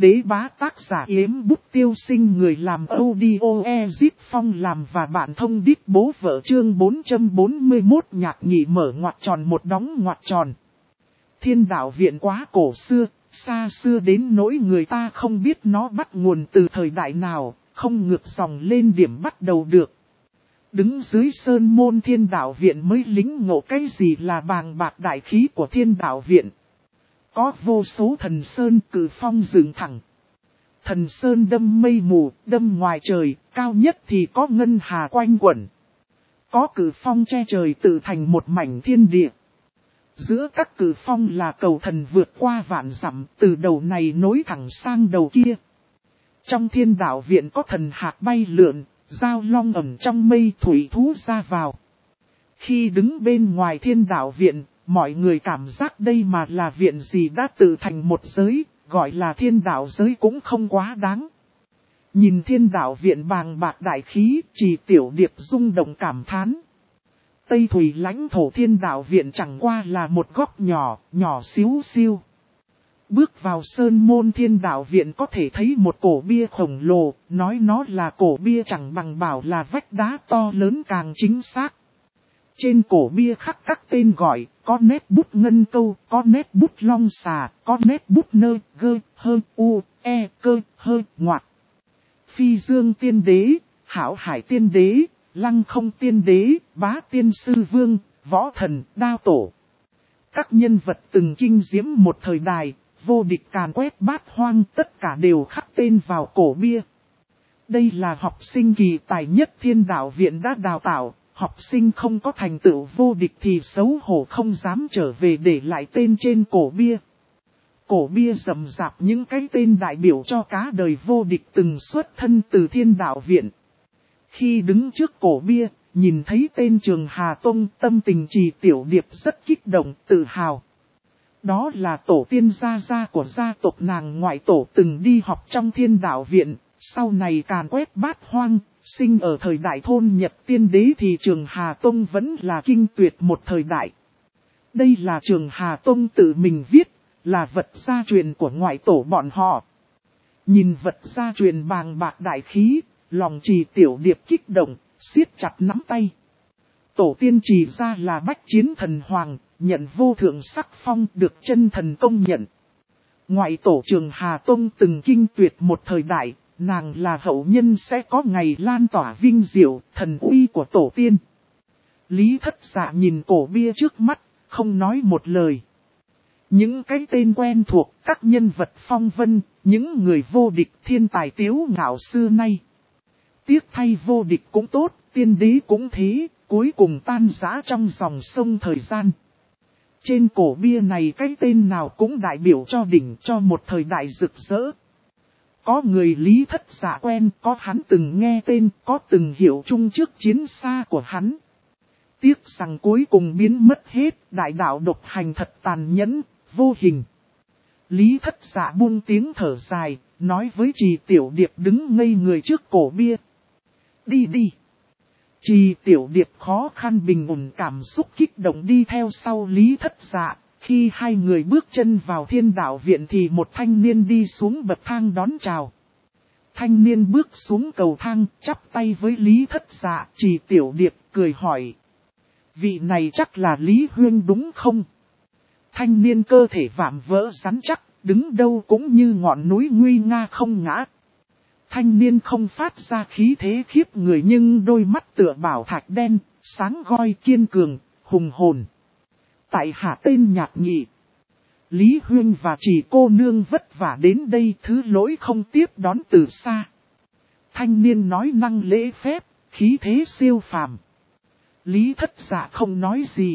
Đế bá tác giả Yếm Bút Tiêu Sinh, người làm audio Ezip Phong làm và bạn thông đít bố vợ. Chương 441 Nhạc Nhị mở ngoặc tròn một đóng ngoặc tròn. Thiên đạo viện quá cổ xưa, xa xưa đến nỗi người ta không biết nó bắt nguồn từ thời đại nào, không ngược dòng lên điểm bắt đầu được. Đứng dưới sơn môn thiên đạo viện mới lính ngộ cái gì là bàng bạc đại khí của thiên đạo viện. Có vô số thần sơn cử phong dựng thẳng. Thần sơn đâm mây mù, đâm ngoài trời, cao nhất thì có ngân hà quanh quẩn. Có cử phong che trời tự thành một mảnh thiên địa. Giữa các cử phong là cầu thần vượt qua vạn dặm, từ đầu này nối thẳng sang đầu kia. Trong thiên đạo viện có thần hạc bay lượn, giao long ẩn trong mây, thủy thú ra vào. Khi đứng bên ngoài thiên đạo viện, mọi người cảm giác đây mà là viện gì đã tự thành một giới, gọi là thiên đạo giới cũng không quá đáng. Nhìn thiên đạo viện bàng bạc đại khí, Trì Tiểu Điệp rung động cảm thán. Tây thủy lãnh thổ thiên đạo viện chẳng qua là một góc nhỏ, nhỏ xíu xiu. Bước vào sơn môn thiên đạo viện có thể thấy một cổ bia khổng lồ, nói nó là cổ bia chẳng bằng bảo là vách đá to lớn càng chính xác. Trên cổ bia khắc các tên gọi, có nét bút ngân câu, có nét bút long xà, có nét bút nơ, gơ, hơ, u, e, cơ, hơ, ngoạc. Phi Dương Tiên Đế, Hảo Hải Tiên Đế, Lăng Không Tiên Đế, Bá Tiên Sư Vương, Võ Thần, Đao Tổ. Các nhân vật từng kinh diễm một thời đại, vô địch càn quét bát hoang, tất cả đều khắc tên vào cổ bia. Đây là học sinh kỳ tài nhất thiên đạo viện đã đào tạo. Học sinh không có thành tựu vô địch thì xấu hổ không dám trở về để lại tên trên cổ bia. Cổ bia rậm rạp những cái tên đại biểu cho cả đời vô địch từng xuất thân từ thiên đạo viện. Khi đứng trước cổ bia, nhìn thấy tên Trường Hà Tông, tâm tình Trì Tiểu Điệp rất kích động, tự hào. Đó là tổ tiên gia của gia tộc nàng ngoại tổ từng đi học trong thiên đạo viện, sau này càn quét bát hoang. Sinh ở thời đại thôn Nhật Tiên Đế thì Trường Hà Tông vẫn là kinh tuyệt một thời đại. Đây là Trường Hà Tông tự mình viết, là vật gia truyền của ngoại tổ bọn họ. Nhìn vật gia truyền bàng bạc đại khí, lòng Trì Tiểu Điệp kích động, siết chặt nắm tay. Tổ tiên Trì gia là Bách Chiến Thần Hoàng, nhận vô thượng sắc phong, được chân thần công nhận. Ngoại tổ Trường Hà Tông từng kinh tuyệt một thời đại. Nàng là hậu nhân sẽ có ngày lan tỏa vinh diệu, thần uy của tổ tiên. Lý Thất Dạ nhìn cổ bia trước mắt, không nói một lời. Những cái tên quen thuộc, các nhân vật phong vân, những người vô địch thiên tài tiếu ngạo xưa nay. Tiếc thay vô địch cũng tốt, tiên đế cũng thế, cuối cùng tan rã trong dòng sông thời gian. Trên cổ bia này cái tên nào cũng đại biểu cho đỉnh, cho một thời đại rực rỡ. Có người Lý Thất Dạ quen, có hắn từng nghe tên, có từng hiểu chung trước chiến xa của hắn. Tiếc rằng cuối cùng biến mất hết, đại đạo độc hành thật tàn nhẫn, vô hình. Lý Thất Dạ buông tiếng thở dài, nói với Trì Tiểu Điệp đứng ngây người trước cổ bia. Đi đi. Trì Tiểu Điệp khó khăn bình ổn cảm xúc kích động đi theo sau Lý Thất Dạ. Khi hai người bước chân vào thiên đạo viện thì một thanh niên đi xuống bậc thang đón chào. Thanh niên bước xuống cầu thang, chắp tay với Lý Thất Dạ, Trì Tiểu Điệp, cười hỏi. Vị này chắc là Lý Huyên đúng không? Thanh niên cơ thể vạm vỡ rắn chắc, đứng đâu cũng như ngọn núi nguy nga không ngã. Thanh niên không phát ra khí thế khiếp người nhưng đôi mắt tựa bảo thạch đen, sáng goi kiên cường, hùng hồn. Tại hạ tên Nhạc Nhị. Lý Huyên và Trì cô nương vất vả đến đây, thứ lỗi không tiếp đón từ xa. Thanh niên nói năng lễ phép, khí thế siêu phàm. Lý Thất Dạ không nói gì.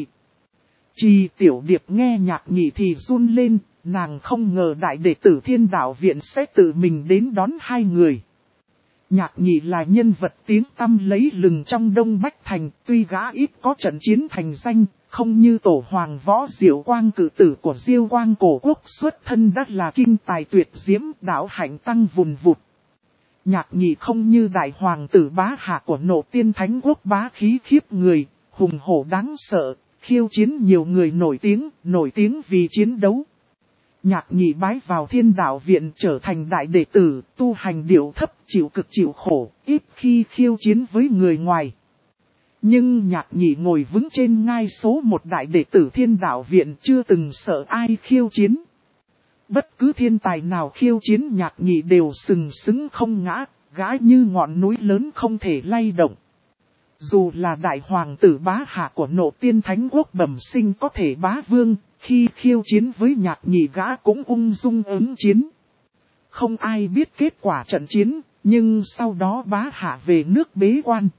Trì Tiểu Điệp nghe Nhạc Nhị thì run lên, nàng không ngờ đại đệ tử thiên đạo viện sẽ tự mình đến đón hai người. Nhạc Nhị là nhân vật tiếng tăm lấy lừng trong Đông Bách Thành, tuy gã ít có trận chiến thành danh, không như tổ hoàng Võ Diệu Quang cử tử của Diêu Quang cổ quốc xuất thân đất là kinh tài tuyệt diễm, đạo hạnh tăng vùn vụt. Nhạc Nhị không như đại hoàng tử bá hạ của Nộ Tiên Thánh Quốc bá khí khiếp người, hùng hổ đáng sợ, khiêu chiến nhiều người nổi tiếng vì chiến đấu. Nhạc Nhị bái vào Thiên Đạo Viện trở thành đại đệ tử, tu hành điệu thấp, chịu cực chịu khổ, ít khi khiêu chiến với người ngoài. Nhưng Nhạc Nhị ngồi vững trên ngai số một đại đệ tử Thiên Đạo Viện, chưa từng sợ ai khiêu chiến. Bất cứ thiên tài nào khiêu chiến Nhạc Nhị đều sừng sững không ngã, gã như ngọn núi lớn không thể lay động. Dù là đại hoàng tử bá hạ của Nộ Tiên Thánh Quốc bẩm sinh có thể bá vương, khi khiêu chiến với Nhạc Nhị gã cũng ung dung ứng chiến. Không ai biết kết quả trận chiến, nhưng sau đó bá hạ về nước bế quan.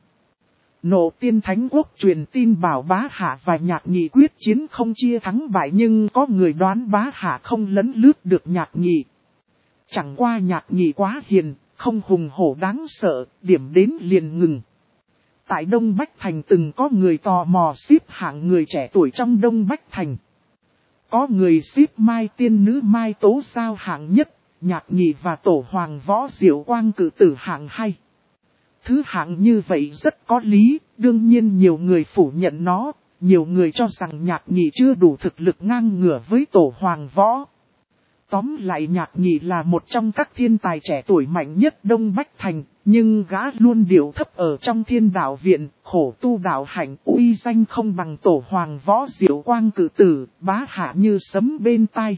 Nộ Tiên Thánh Quốc truyền tin bảo bá hạ và Nhạc Nhị quyết chiến không chia thắng bại, nhưng có người đoán bá hạ không lấn lướt được Nhạc Nhị. Chẳng qua Nhạc Nhị quá hiền, không hùng hổ đáng sợ, điểm đến liền ngừng. Tại Đông Bách Thành từng có người tò mò xếp hạng người trẻ tuổi trong Đông Bách Thành. Có người xếp Mai Tiên Nữ Mai Tố Giao hạng nhất, Nhạc Nhị và Tổ Hoàng Võ Diệu Quang cử tử hạng 2. Thứ hạng như vậy rất có lý, đương nhiên nhiều người phủ nhận nó, nhiều người cho rằng Nhạc Nhị chưa đủ thực lực ngang ngửa với Tổ Hoàng Võ. Tóm lại Nhạc Nhị là một trong các thiên tài trẻ tuổi mạnh nhất Đông Bách Thành, nhưng gã luôn điệu thấp ở trong Thiên Đạo Viện, khổ tu đạo hạnh, uy danh không bằng Tổ Hoàng Võ Diệu Quang cử tử, bá hạ như sấm bên tai.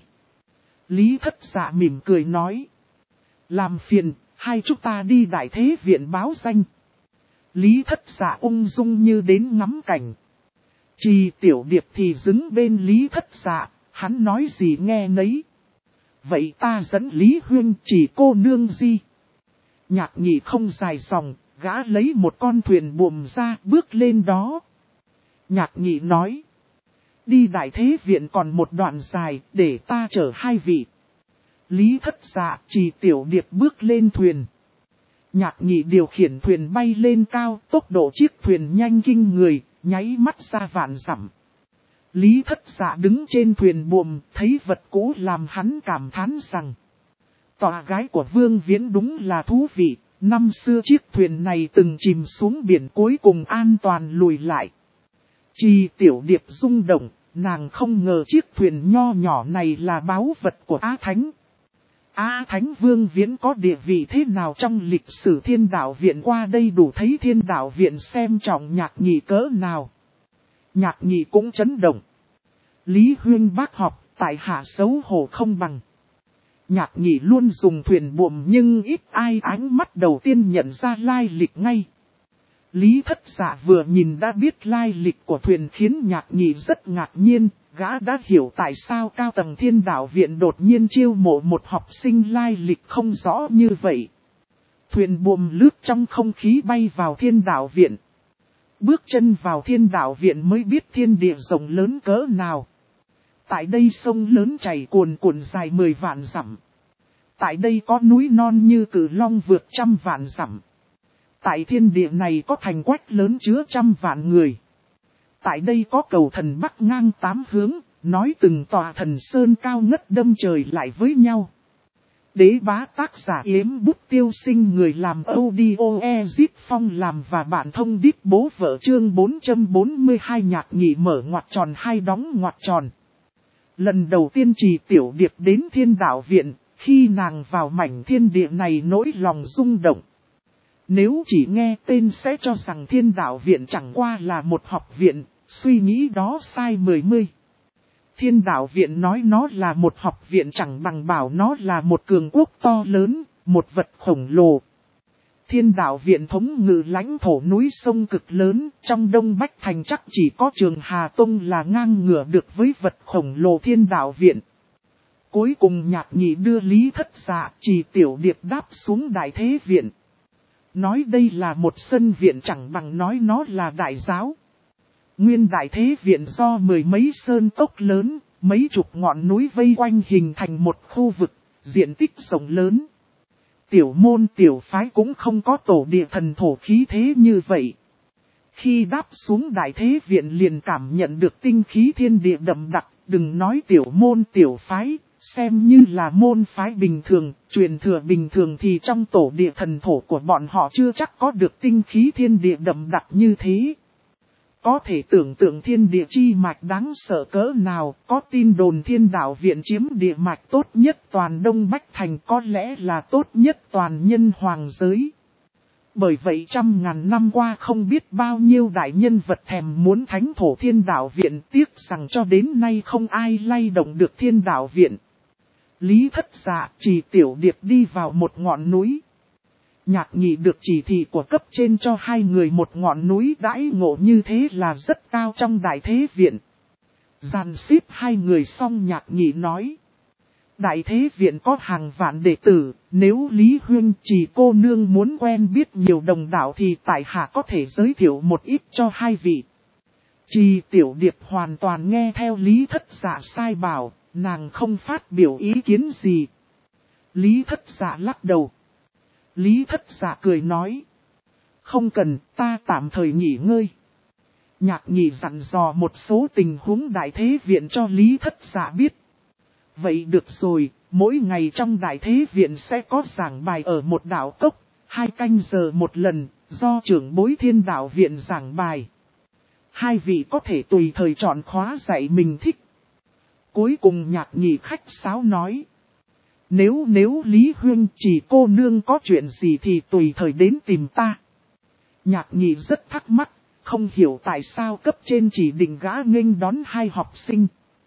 Lý Thất Dạ mỉm cười nói: làm phiền, hai chúng ta đi Đại Thế Viện báo danh. Lý Thất Dạ ung dung như đến ngắm cảnh. Trì Tiểu Điệp thì đứng bên Lý Thất Dạ, hắn nói gì nghe nấy. Vậy ta dẫn Lý Huyên chỉ cô nương gì? Nhạc Nhị không dài dòng, gã lấy một con thuyền buồm ra bước lên đó. Nhạc Nhị nói: đi Đại Thế Viện còn một đoạn dài, để ta chở hai vị. Lý Thất Dạ, Trì Tiểu Điệp bước lên thuyền. Nhạc Nhị điều khiển thuyền bay lên cao, tốc độ chiếc thuyền nhanh kinh người, nháy mắt ra vạn dặm. Lý Thất Dạ đứng trên thuyền buồm, thấy vật cũ làm hắn cảm thán rằng: tòa gái của Vương Viễn đúng là thú vị, năm xưa chiếc thuyền này từng chìm xuống biển cuối cùng an toàn lùi lại. Trì Tiểu Điệp rung động, nàng không ngờ chiếc thuyền nho nhỏ này là báu vật của Á Thánh. Á Thánh Vương Viễn có địa vị thế nào trong lịch sử Thiên Đạo Viện, qua đây đủ thấy Thiên Đạo Viện xem trọng Nhạc Nhị cỡ nào. Nhạc Nhị cũng chấn động. Lý Huyên bác học, tại hạ xấu hổ không bằng. Nhạc Nhị luôn dùng thuyền buồm nhưng ít ai ánh mắt đầu tiên nhận ra lai lịch ngay. Lý Thất Dạ vừa nhìn đã biết lai lịch của thuyền khiến Nhạc Nhị rất ngạc nhiên, gã đã hiểu tại sao cao tầng Thiên Đạo Viện đột nhiên chiêu mộ một học sinh lai lịch không rõ như vậy. Thuyền buồm lướt trong không khí bay vào Thiên Đạo Viện. Bước chân vào Thiên Đạo Viện mới biết thiên địa rộng lớn cỡ nào. Tại đây sông lớn chảy cuồn cuộn dài 10 vạn dặm. Tại đây có núi non như Cử Long vượt 100 vạn dặm. Tại thiên địa này có thành quách lớn chứa 100 vạn người. Tại đây có cầu thần bắc ngang 8 hướng, nói từng tòa thần sơn cao ngất đâm trời lại với nhau. Đế bá tác giả Yếm Bút Tiêu Sinh, người làm audio Ezit Phong làm và bạn thông đít bố vợ, chương 442. Nhạc Nhị mở ngoặc tròn hai đóng ngoặc tròn. Lần đầu tiên Trì Tiểu Điệp đến Thiên Đạo Viện, khi nàng vào mảnh thiên địa này nỗi lòng rung động. Nếu chỉ nghe tên sẽ cho rằng Thiên Đạo Viện chẳng qua là một học viện, suy nghĩ đó sai 10. Thiên Đạo Viện nói nó là một học viện chẳng bằng bảo nó là một cường quốc to lớn, một vật khổng lồ. Thiên Đạo Viện thống ngự lãnh thổ núi sông cực lớn, trong Đông Bách Thành chắc chỉ có Trường Hà Tông là ngang ngửa được với vật khổng lồ Thiên Đạo Viện. Cuối cùng Nhạc Nhị đưa Lý Thất Dạ, Trì Tiểu Điệp đáp xuống Đại Thế Viện. Nói đây là một sân viện chẳng bằng nói nó là đại giáo. Nguyên Đại Thế Viện do 10 mấy sơn cốc lớn, mấy chục ngọn núi vây quanh hình thành một khu vực, diện tích rộng lớn. Tiểu môn tiểu phái cũng không có tổ địa thần thổ khí thế như vậy. Khi đáp xuống Đại Thế Viện liền cảm nhận được tinh khí thiên địa đậm đặc, đừng nói tiểu môn tiểu phái, xem như là môn phái bình thường, truyền thừa bình thường thì trong tổ địa thần thổ của bọn họ chưa chắc có được tinh khí thiên địa đậm đặc như thế. Có thể tưởng tượng thiên địa chi mạch đáng sợ cỡ nào, có tin đồn thiên đạo viện chiếm địa mạch tốt nhất toàn Đông Bách Thành, có lẽ là tốt nhất toàn nhân hoàng giới. Bởi vậy 100.000 năm qua không biết bao nhiêu đại nhân vật thèm muốn thánh thổ thiên đạo viện, tiếc rằng cho đến nay không ai lay động được thiên đạo viện. Lý Thất Dạ, Trì Tiểu Điệp đi vào một ngọn núi. Nhạc Nhị được chỉ thị của cấp trên cho hai người một ngọn núi đãi ngộ như thế là rất cao trong đại thế viện. Dàn xếp hai người xong Nhạc Nhị nói. Đại thế viện có hàng vạn đệ tử, nếu Lý Huyên Trì cô nương muốn quen biết nhiều đồng đạo thì tại hạ có thể giới thiệu một ít cho hai vị. Trì Tiểu Điệp hoàn toàn nghe theo Lý Thất Dạ sai bảo, nàng không phát biểu ý kiến gì. Lý Thất Dạ lắc đầu. Lý Thất Dạ cười nói. Không cần, ta tạm thời nghỉ ngơi. Nhạc Nhị dặn dò một số tình huống đại thế viện cho Lý Thất Dạ biết. Vậy được rồi, mỗi ngày trong đại thế viện sẽ có giảng bài ở một đạo cốc, 2 canh giờ một lần, do trưởng bối thiên đạo viện giảng bài. Hai vị có thể tùy thời chọn khóa dạy mình thích. Cuối cùng Nhạc Nhị khách sáo nói. Nếu Lý Huyên Trì cô nương có chuyện gì thì tùy thời đến tìm ta. Nhạc Nhị rất thắc mắc, không hiểu tại sao cấp trên chỉ định gã nghênh đón 2 học sinh.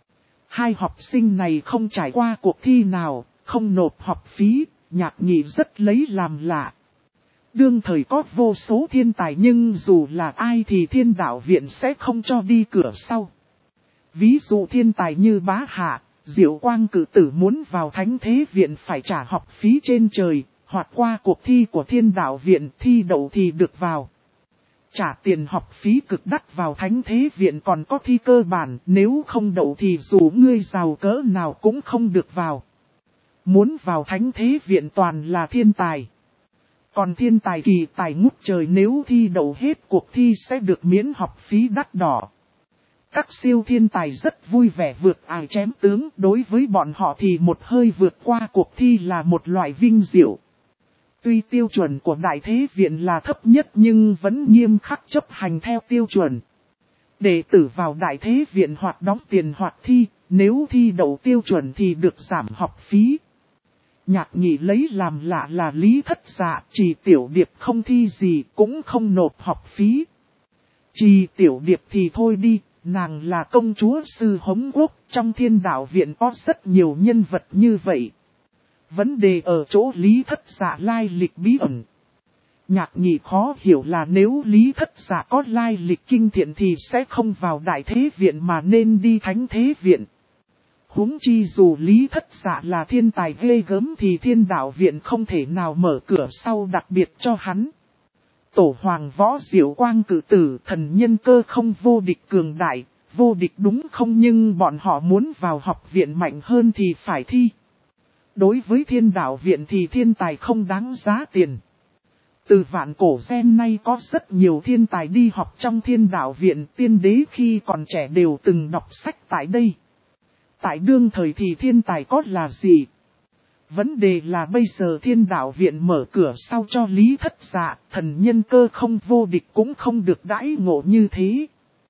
2 học sinh này không trải qua cuộc thi nào, không nộp học phí, Nhạc Nhị rất lấy làm lạ. Đương thời có vô số thiên tài nhưng dù là ai thì thiên đạo viện sẽ không cho đi cửa sau. Ví dụ thiên tài như Bá Hạ, Diệu Quang cử tử muốn vào thánh thế viện phải trả học phí trên trời, hoặc qua cuộc thi của thiên đạo viện thi đậu thì được vào. Trả tiền học phí cực đắt vào thánh thế viện còn có thi cơ bản, nếu không đậu thì dù ngươi giàu cỡ nào cũng không được vào. Muốn vào thánh thế viện toàn là thiên tài. Còn thiên tài kỳ tài ngút trời nếu thi đậu hết cuộc thi sẽ được miễn học phí đắt đỏ. Các siêu thiên tài rất vui vẻ vượt ải chém tướng, đối với bọn họ thì một hơi vượt qua cuộc thi là một loại vinh diệu. Tuy tiêu chuẩn của đại thế viện là thấp nhất nhưng vẫn nghiêm khắc chấp hành theo tiêu chuẩn. Đệ tử vào đại thế viện hoặc đóng tiền hoặc thi, nếu thi đậu tiêu chuẩn thì được giảm học phí. Nhạc Nhị lấy làm lạ là Lý Thất Dạ, Trì Tiểu Điệp không thi gì cũng không nộp học phí. Trì Tiểu Điệp thì thôi đi, nàng là công chúa Sư Hống Quốc, trong thiên đạo viện có rất nhiều nhân vật như vậy. Vấn đề ở chỗ Lý Thất Dạ lai lịch bí ẩn. Nhạc Nhị khó hiểu là nếu Lý Thất Dạ có lai lịch kinh thiện thì sẽ không vào đại thế viện mà nên đi thánh thế viện. Huống chi dù Lý Thất Dạ là thiên tài ghê gớm thì thiên đạo viện không thể nào mở cửa sau đặc biệt cho hắn. Tổ hoàng võ Diệu Quang cử tử thần nhân cơ không vô địch cường đại, vô địch đúng không, nhưng bọn họ muốn vào học viện mạnh hơn thì phải thi. Đối với thiên đạo viện thì thiên tài không đáng giá tiền. Từ vạn cổ gen nay có rất nhiều thiên tài đi học trong thiên đạo viện, tiên đế khi còn trẻ đều từng đọc sách tại đây. Tại đương thời thì thiên tài có là gì? Vấn đề là bây giờ thiên đạo viện mở cửa sau cho Lý Thất Dạ, thần nhân cơ không vô địch cũng không được đãi ngộ như thế.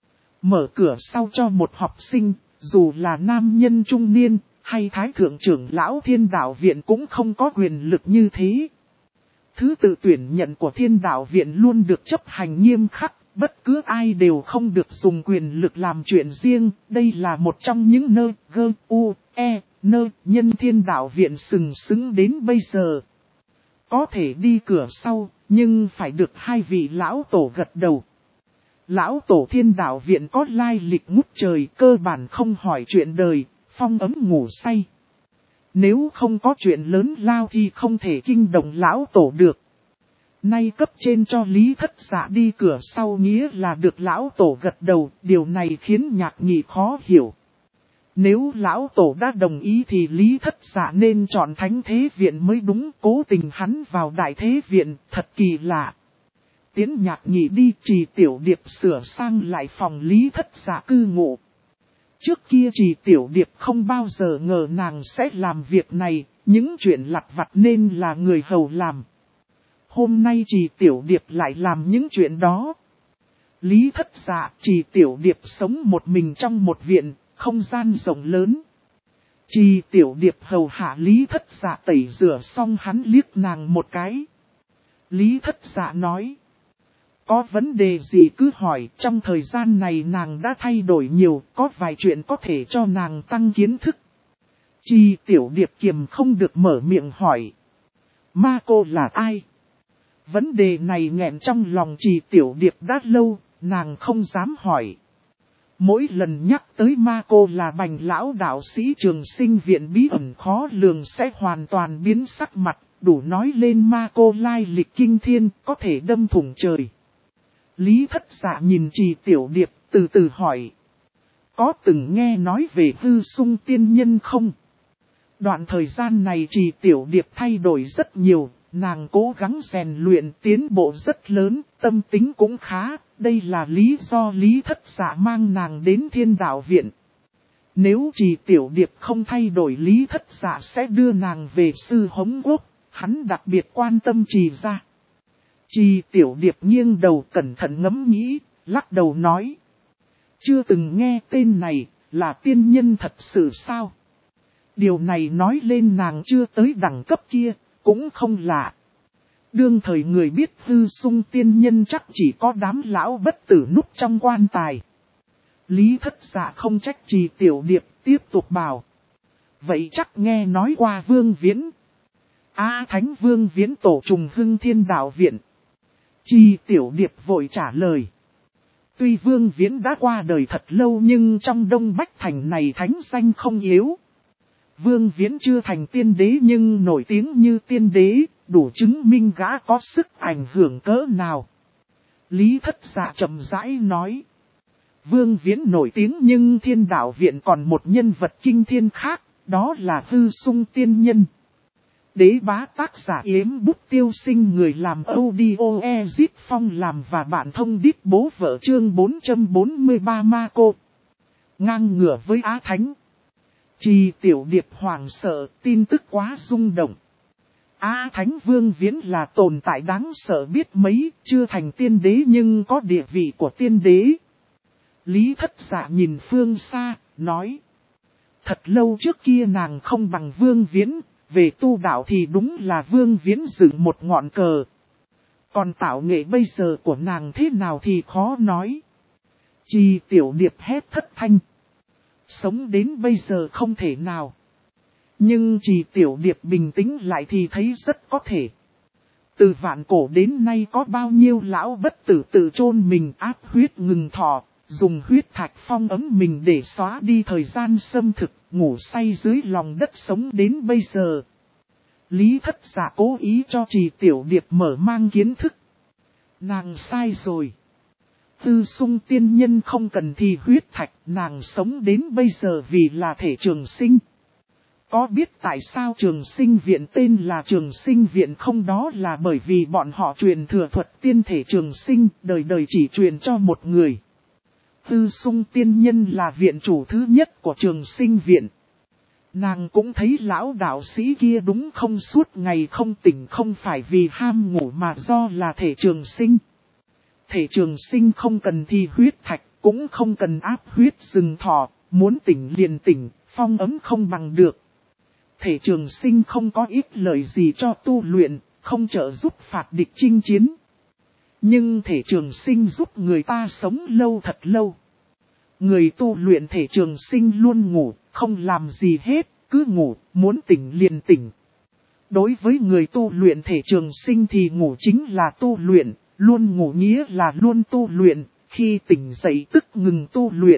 Mở cửa sau cho một học sinh, dù là nam nhân trung niên, hay thái thượng trưởng lão thiên đạo viện cũng không có quyền lực như thế. Thứ tự tuyển nhận của thiên đạo viện luôn được chấp hành nghiêm khắc, bất cứ ai đều không được dùng quyền lực làm chuyện riêng, đây là một trong những nơi nơi nhân thiên đạo viện sừng sững đến bây giờ. Có thể đi cửa sau, nhưng phải được 2 vị lão tổ gật đầu. Lão tổ thiên đạo viện có lai lịch ngút trời, cơ bản không hỏi chuyện đời, phong ấm ngủ say. Nếu không có chuyện lớn lao thì không thể kinh động lão tổ được. Nay cấp trên cho Lý Thất Dạ đi cửa sau nghĩa là được lão tổ gật đầu, điều này khiến Nhạc Nhị khó hiểu. Nếu lão tổ đã đồng ý thì Lý Thất Dạ nên chọn thánh thế viện mới đúng, cố tình hắn vào đại thế viện, thật kỳ lạ. Tiến Nhạc Nhị đi, Trì Tiểu Điệp sửa sang lại phòng Lý Thất Dạ cư ngụ. Trước kia Trì Tiểu Điệp không bao giờ ngờ nàng sẽ làm việc này, những chuyện lặt vặt nên là người hầu làm. Hôm nay Trì Tiểu Điệp lại làm những chuyện đó. Lý Thất Dạ, Trì Tiểu Điệp sống một mình trong một viện, không gian rộng lớn. Trì Tiểu Điệp hầu hạ Lý Thất Dạ tẩy rửa xong hắn liếc nàng một cái. Lý Thất Dạ nói. Có vấn đề gì cứ hỏi, trong thời gian này nàng đã thay đổi nhiều, có vài chuyện có thể cho nàng tăng kiến thức. Trì Tiểu Điệp kiềm không được mở miệng hỏi. Ma cô là ai? Vấn đề này nghẹn trong lòng Trì Tiểu Điệp đã lâu, nàng không dám hỏi. Mỗi lần nhắc tới ma cô là Bành lão đạo sĩ Trường Sinh viện bí ẩn khó lường sẽ hoàn toàn biến sắc mặt, đủ nói lên ma cô lai lịch kinh thiên, có thể đâm thủng trời. Lý Thất Dạ nhìn Trì Tiểu Điệp, từ từ hỏi. Có từng nghe nói về Hư Sung tiên nhân không? Đoạn thời gian này Trì Tiểu Điệp thay đổi rất nhiều, nàng cố gắng rèn luyện tiến bộ rất lớn, tâm tính cũng khá, đây là lý do Lý Thất Dạ mang nàng đến Thiên Đạo Viện. Nếu Trì Tiểu Điệp không thay đổi Lý Thất Dạ sẽ đưa nàng về Sư Hống Quốc, hắn đặc biệt quan tâm Trì ra. Trì Tiểu Điệp nghiêng đầu cẩn thận ngẫm nghĩ, lắc đầu nói. Chưa từng nghe tên này, là tiên nhân thật sự sao? Điều này nói lên nàng chưa tới đẳng cấp kia, cũng không lạ. Đương thời người biết Hư Sung tiên nhân chắc chỉ có đám lão bất tử núp trong quan tài. Lý Thất Dạ không trách Trì Tiểu Điệp, tiếp tục bảo. Vậy chắc nghe nói qua Vương Viễn. Thánh Vương Viễn tổ trùng Hưng Thiên Đạo Viện. Trì Tiểu Điệp vội trả lời. Tuy Vương Viễn đã qua đời thật lâu nhưng trong Đông Bách Thành này thánh danh không yếu. Vương Viễn chưa thành tiên đế nhưng nổi tiếng như tiên đế, đủ chứng minh gã có sức ảnh hưởng cỡ nào. Lý Thất Dạ chậm rãi nói. Vương Viễn nổi tiếng nhưng Thiên Đạo Viện còn một nhân vật kinh thiên khác, đó là Hư Sung tiên nhân. Đế bá tác giả Yếm Bút Tiêu Sinh người làm audio Ezit Phong làm và bạn thông đít bố vợ chương 443 ma cô. Ngang ngửa với Á Thánh. Trì Tiểu Điệp hoảng sợ, tin tức quá rung động. Thánh Vương Viễn là tồn tại đáng sợ biết mấy, chưa thành tiên đế nhưng có địa vị của tiên đế. Lý Thất Dạ nhìn phương xa, nói. Thật lâu trước kia nàng không bằng Vương Viễn, về tu đạo thì đúng là Vương Viễn dựng một ngọn cờ. Còn tạo nghệ bây giờ của nàng thế nào thì khó nói. Trì Tiểu Điệp hét thất thanh. Sống đến bây giờ không thể nào. Nhưng Trì Tiểu Điệp bình tĩnh lại thì thấy rất có thể. Từ vạn cổ đến nay có bao nhiêu lão bất tử tự chôn mình áp huyết ngừng thọ, dùng huyết thạch phong ấm mình để xóa đi thời gian xâm thực, ngủ say dưới lòng đất sống đến bây giờ. Lý Thất Dạ cố ý cho Trì Tiểu Điệp mở mang kiến thức. Nàng sai rồi. Hư Sung tiên nhân không cần thì huyết thạch, nàng sống đến bây giờ vì là thể Trường Sinh. Có biết tại sao Trường Sinh viện tên là Trường Sinh viện không? Đó là bởi vì bọn họ truyền thừa thuật tiên thể Trường Sinh, đời đời chỉ truyền cho một người. Hư Sung tiên nhân là viện chủ thứ nhất của Trường Sinh viện. Nàng cũng thấy lão đạo sĩ kia đúng không, suốt ngày không tỉnh không phải vì ham ngủ mà do là thể Trường Sinh. Thể Trường Sinh không cần thi huyết thạch, cũng không cần áp huyết rừng thọ, muốn tỉnh liền tỉnh, phong ấm không bằng được. Thể Trường Sinh không có ích lợi gì cho tu luyện, không trợ giúp phạt địch chinh chiến. Nhưng thể Trường Sinh giúp người ta sống lâu thật lâu. Người tu luyện thể Trường Sinh luôn ngủ, không làm gì hết, cứ ngủ, muốn tỉnh liền tỉnh. Đối với người tu luyện thể Trường Sinh thì ngủ chính là tu luyện, luôn ngủ nghĩa là luôn tu luyện, khi tỉnh dậy tức ngừng tu luyện.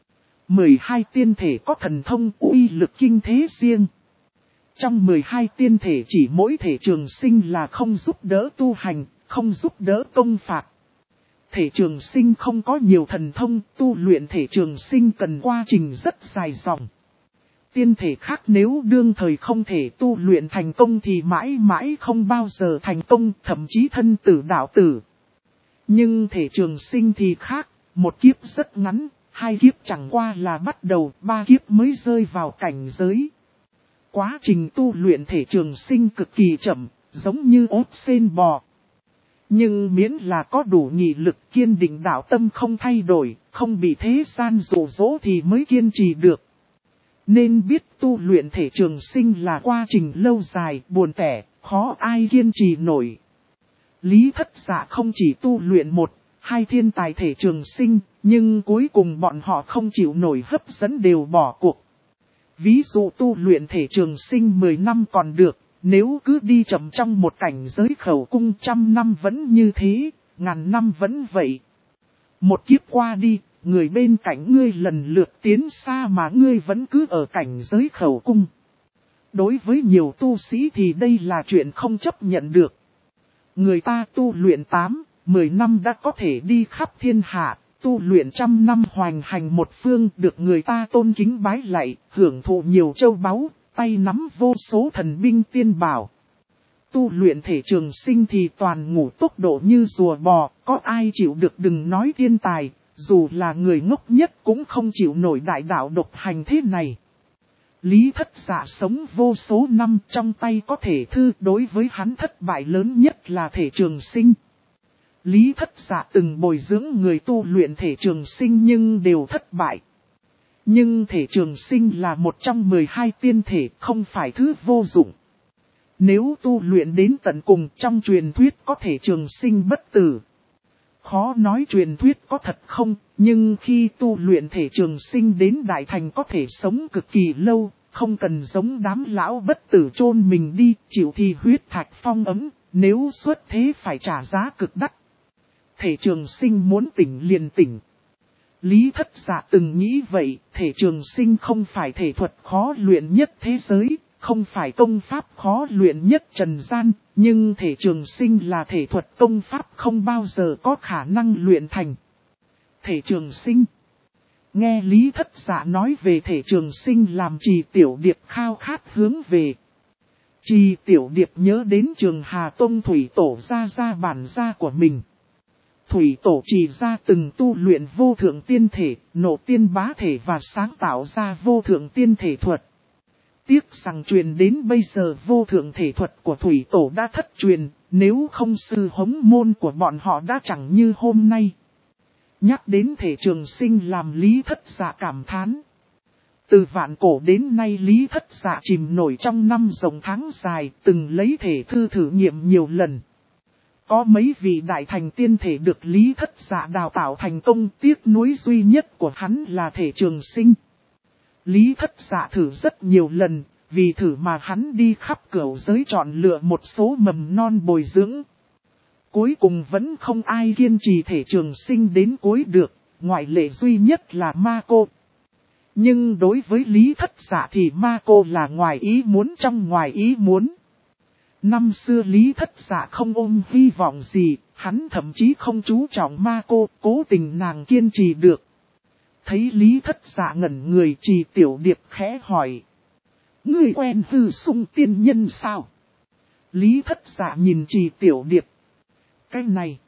12 tiên thể có thần thông uy lực kinh thế riêng. Trong 12 tiên thể chỉ mỗi thể Trường Sinh là không giúp đỡ tu hành, không giúp đỡ công phạt. Thể Trường Sinh không có nhiều thần thông, tu luyện thể Trường Sinh cần quá trình rất dài dòng. Tiên thể khác nếu đương thời không thể tu luyện thành công thì mãi mãi không bao giờ thành công, thậm chí thân tử đạo tử. Nhưng thể Trường Sinh thì khác, một kiếp rất ngắn, 2 kiếp chẳng qua là bắt đầu, 3 kiếp mới rơi vào cảnh giới. Quá trình tu luyện thể Trường Sinh cực kỳ chậm, giống như ốp sên bò. Nhưng miễn là có đủ nghị lực kiên định đạo tâm không thay đổi, không bị thế gian dụ dỗ thì mới kiên trì được. Nên biết tu luyện thể trường sinh là quá trình lâu dài, buồn tẻ, khó ai kiên trì nổi. Lý Thất Dạ không chỉ tu luyện 1-2 thiên tài thể trường sinh, nhưng cuối cùng bọn họ không chịu nổi hấp dẫn đều bỏ cuộc. Ví dụ tu luyện thể trường sinh 10 năm còn được, nếu cứ đi chậm trong một cảnh giới khẩu cung 100 năm vẫn như thế, 1000 năm vẫn vậy. Một kiếp qua đi, người bên cạnh ngươi lần lượt tiến xa mà ngươi vẫn cứ ở cảnh giới khẩu cung. Đối với nhiều tu sĩ thì đây là chuyện không chấp nhận được. Người ta tu luyện 8-10 năm đã có thể đi khắp thiên hạ, tu luyện 100 năm hoành hành một phương được người ta tôn kính bái lạy, hưởng thụ nhiều châu báu, tay nắm vô số thần binh tiên bảo. Tu luyện thể trường sinh thì toàn ngủ tốc độ như rùa bò, có ai chịu được đừng nói thiên tài, dù là người ngốc nhất cũng không chịu nổi đại đạo độc hành thế này. Lý Thất Dạ sống vô số năm trong tay có thể thư, đối với hắn thất bại lớn nhất là thể trường sinh. Lý Thất Dạ từng bồi dưỡng người tu luyện thể trường sinh nhưng đều thất bại. Nhưng thể trường sinh là một trong 12 tiên thể, không phải thứ vô dụng. Nếu tu luyện đến tận cùng trong truyền thuyết có thể trường sinh bất tử. Khó nói truyền thuyết có thật không, nhưng khi tu luyện thể trường sinh đến đại thành có thể sống cực kỳ lâu, không cần giống đám lão bất tử chôn mình đi, chịu thì huyết thạch phong ấm, nếu xuất thế phải trả giá cực đắt. Thể trường sinh muốn tỉnh liền tỉnh. Lý Thất Dạ từng nghĩ vậy, thể trường sinh không phải thể thuật khó luyện nhất thế giới, không phải công pháp khó luyện nhất trần gian, nhưng thể trường sinh là thể thuật công pháp không bao giờ có khả năng luyện thành. Thể trường sinh. Nghe Lý Thất Dạ nói về thể trường sinh làm Trì Tiểu Điệp khao khát hướng về. Trì Tiểu Điệp nhớ đến Trường Hà Tông Thủy Tổ gia bản gia của mình. Thủy Tổ Trì gia từng tu luyện vô thượng tiên thể, nộ tiên bá thể và sáng tạo ra vô thượng tiên thể thuật. Tiếc rằng truyền đến bây giờ vô thượng thể thuật của Thủy Tổ đã thất truyền, nếu không sư hống môn của bọn họ đã chẳng như hôm nay. Nhắc đến thể trường sinh làm Lý Thất Dạ cảm thán. Từ vạn cổ đến nay Lý Thất Dạ chìm nổi trong năm rộng tháng dài, từng lấy thể thư thử nghiệm nhiều lần. Có mấy vị đại thành tiên thể được Lý Thất Dạ đào tạo thành công, tiếc nuối duy nhất của hắn là thể trường sinh. Lý Thất Dạ thử rất nhiều lần, vì thử mà hắn đi khắp cửu giới chọn lựa một số mầm non bồi dưỡng. Cuối cùng vẫn không ai kiên trì thể trường sinh đến cuối được, ngoại lệ duy nhất là Ma Cô. Nhưng đối với Lý Thất Dạ thì Ma Cô là ngoài ý muốn trong ngoài ý muốn. Năm xưa Lý Thất Dạ không ôm hy vọng gì, hắn thậm chí không chú trọng Ma Cô, cố tình nàng kiên trì được. Thấy Lý Thất Dạ ngẩn người, Trì Tiểu Điệp khẽ hỏi. Ngươi quen Hư Sung tiên nhân sao? Lý Thất Dạ nhìn Trì Tiểu Điệp. Cái này.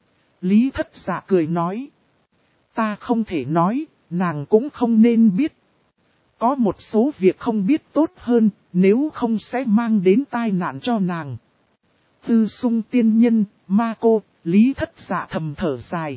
Lý Thất Dạ cười nói. Ta không thể nói, nàng cũng không nên biết. Có một số việc không biết tốt hơn, nếu không sẽ mang đến tai nạn cho nàng. Hư Sung tiên nhân, Ma Cô, Lý Thất Dạ thầm thở dài.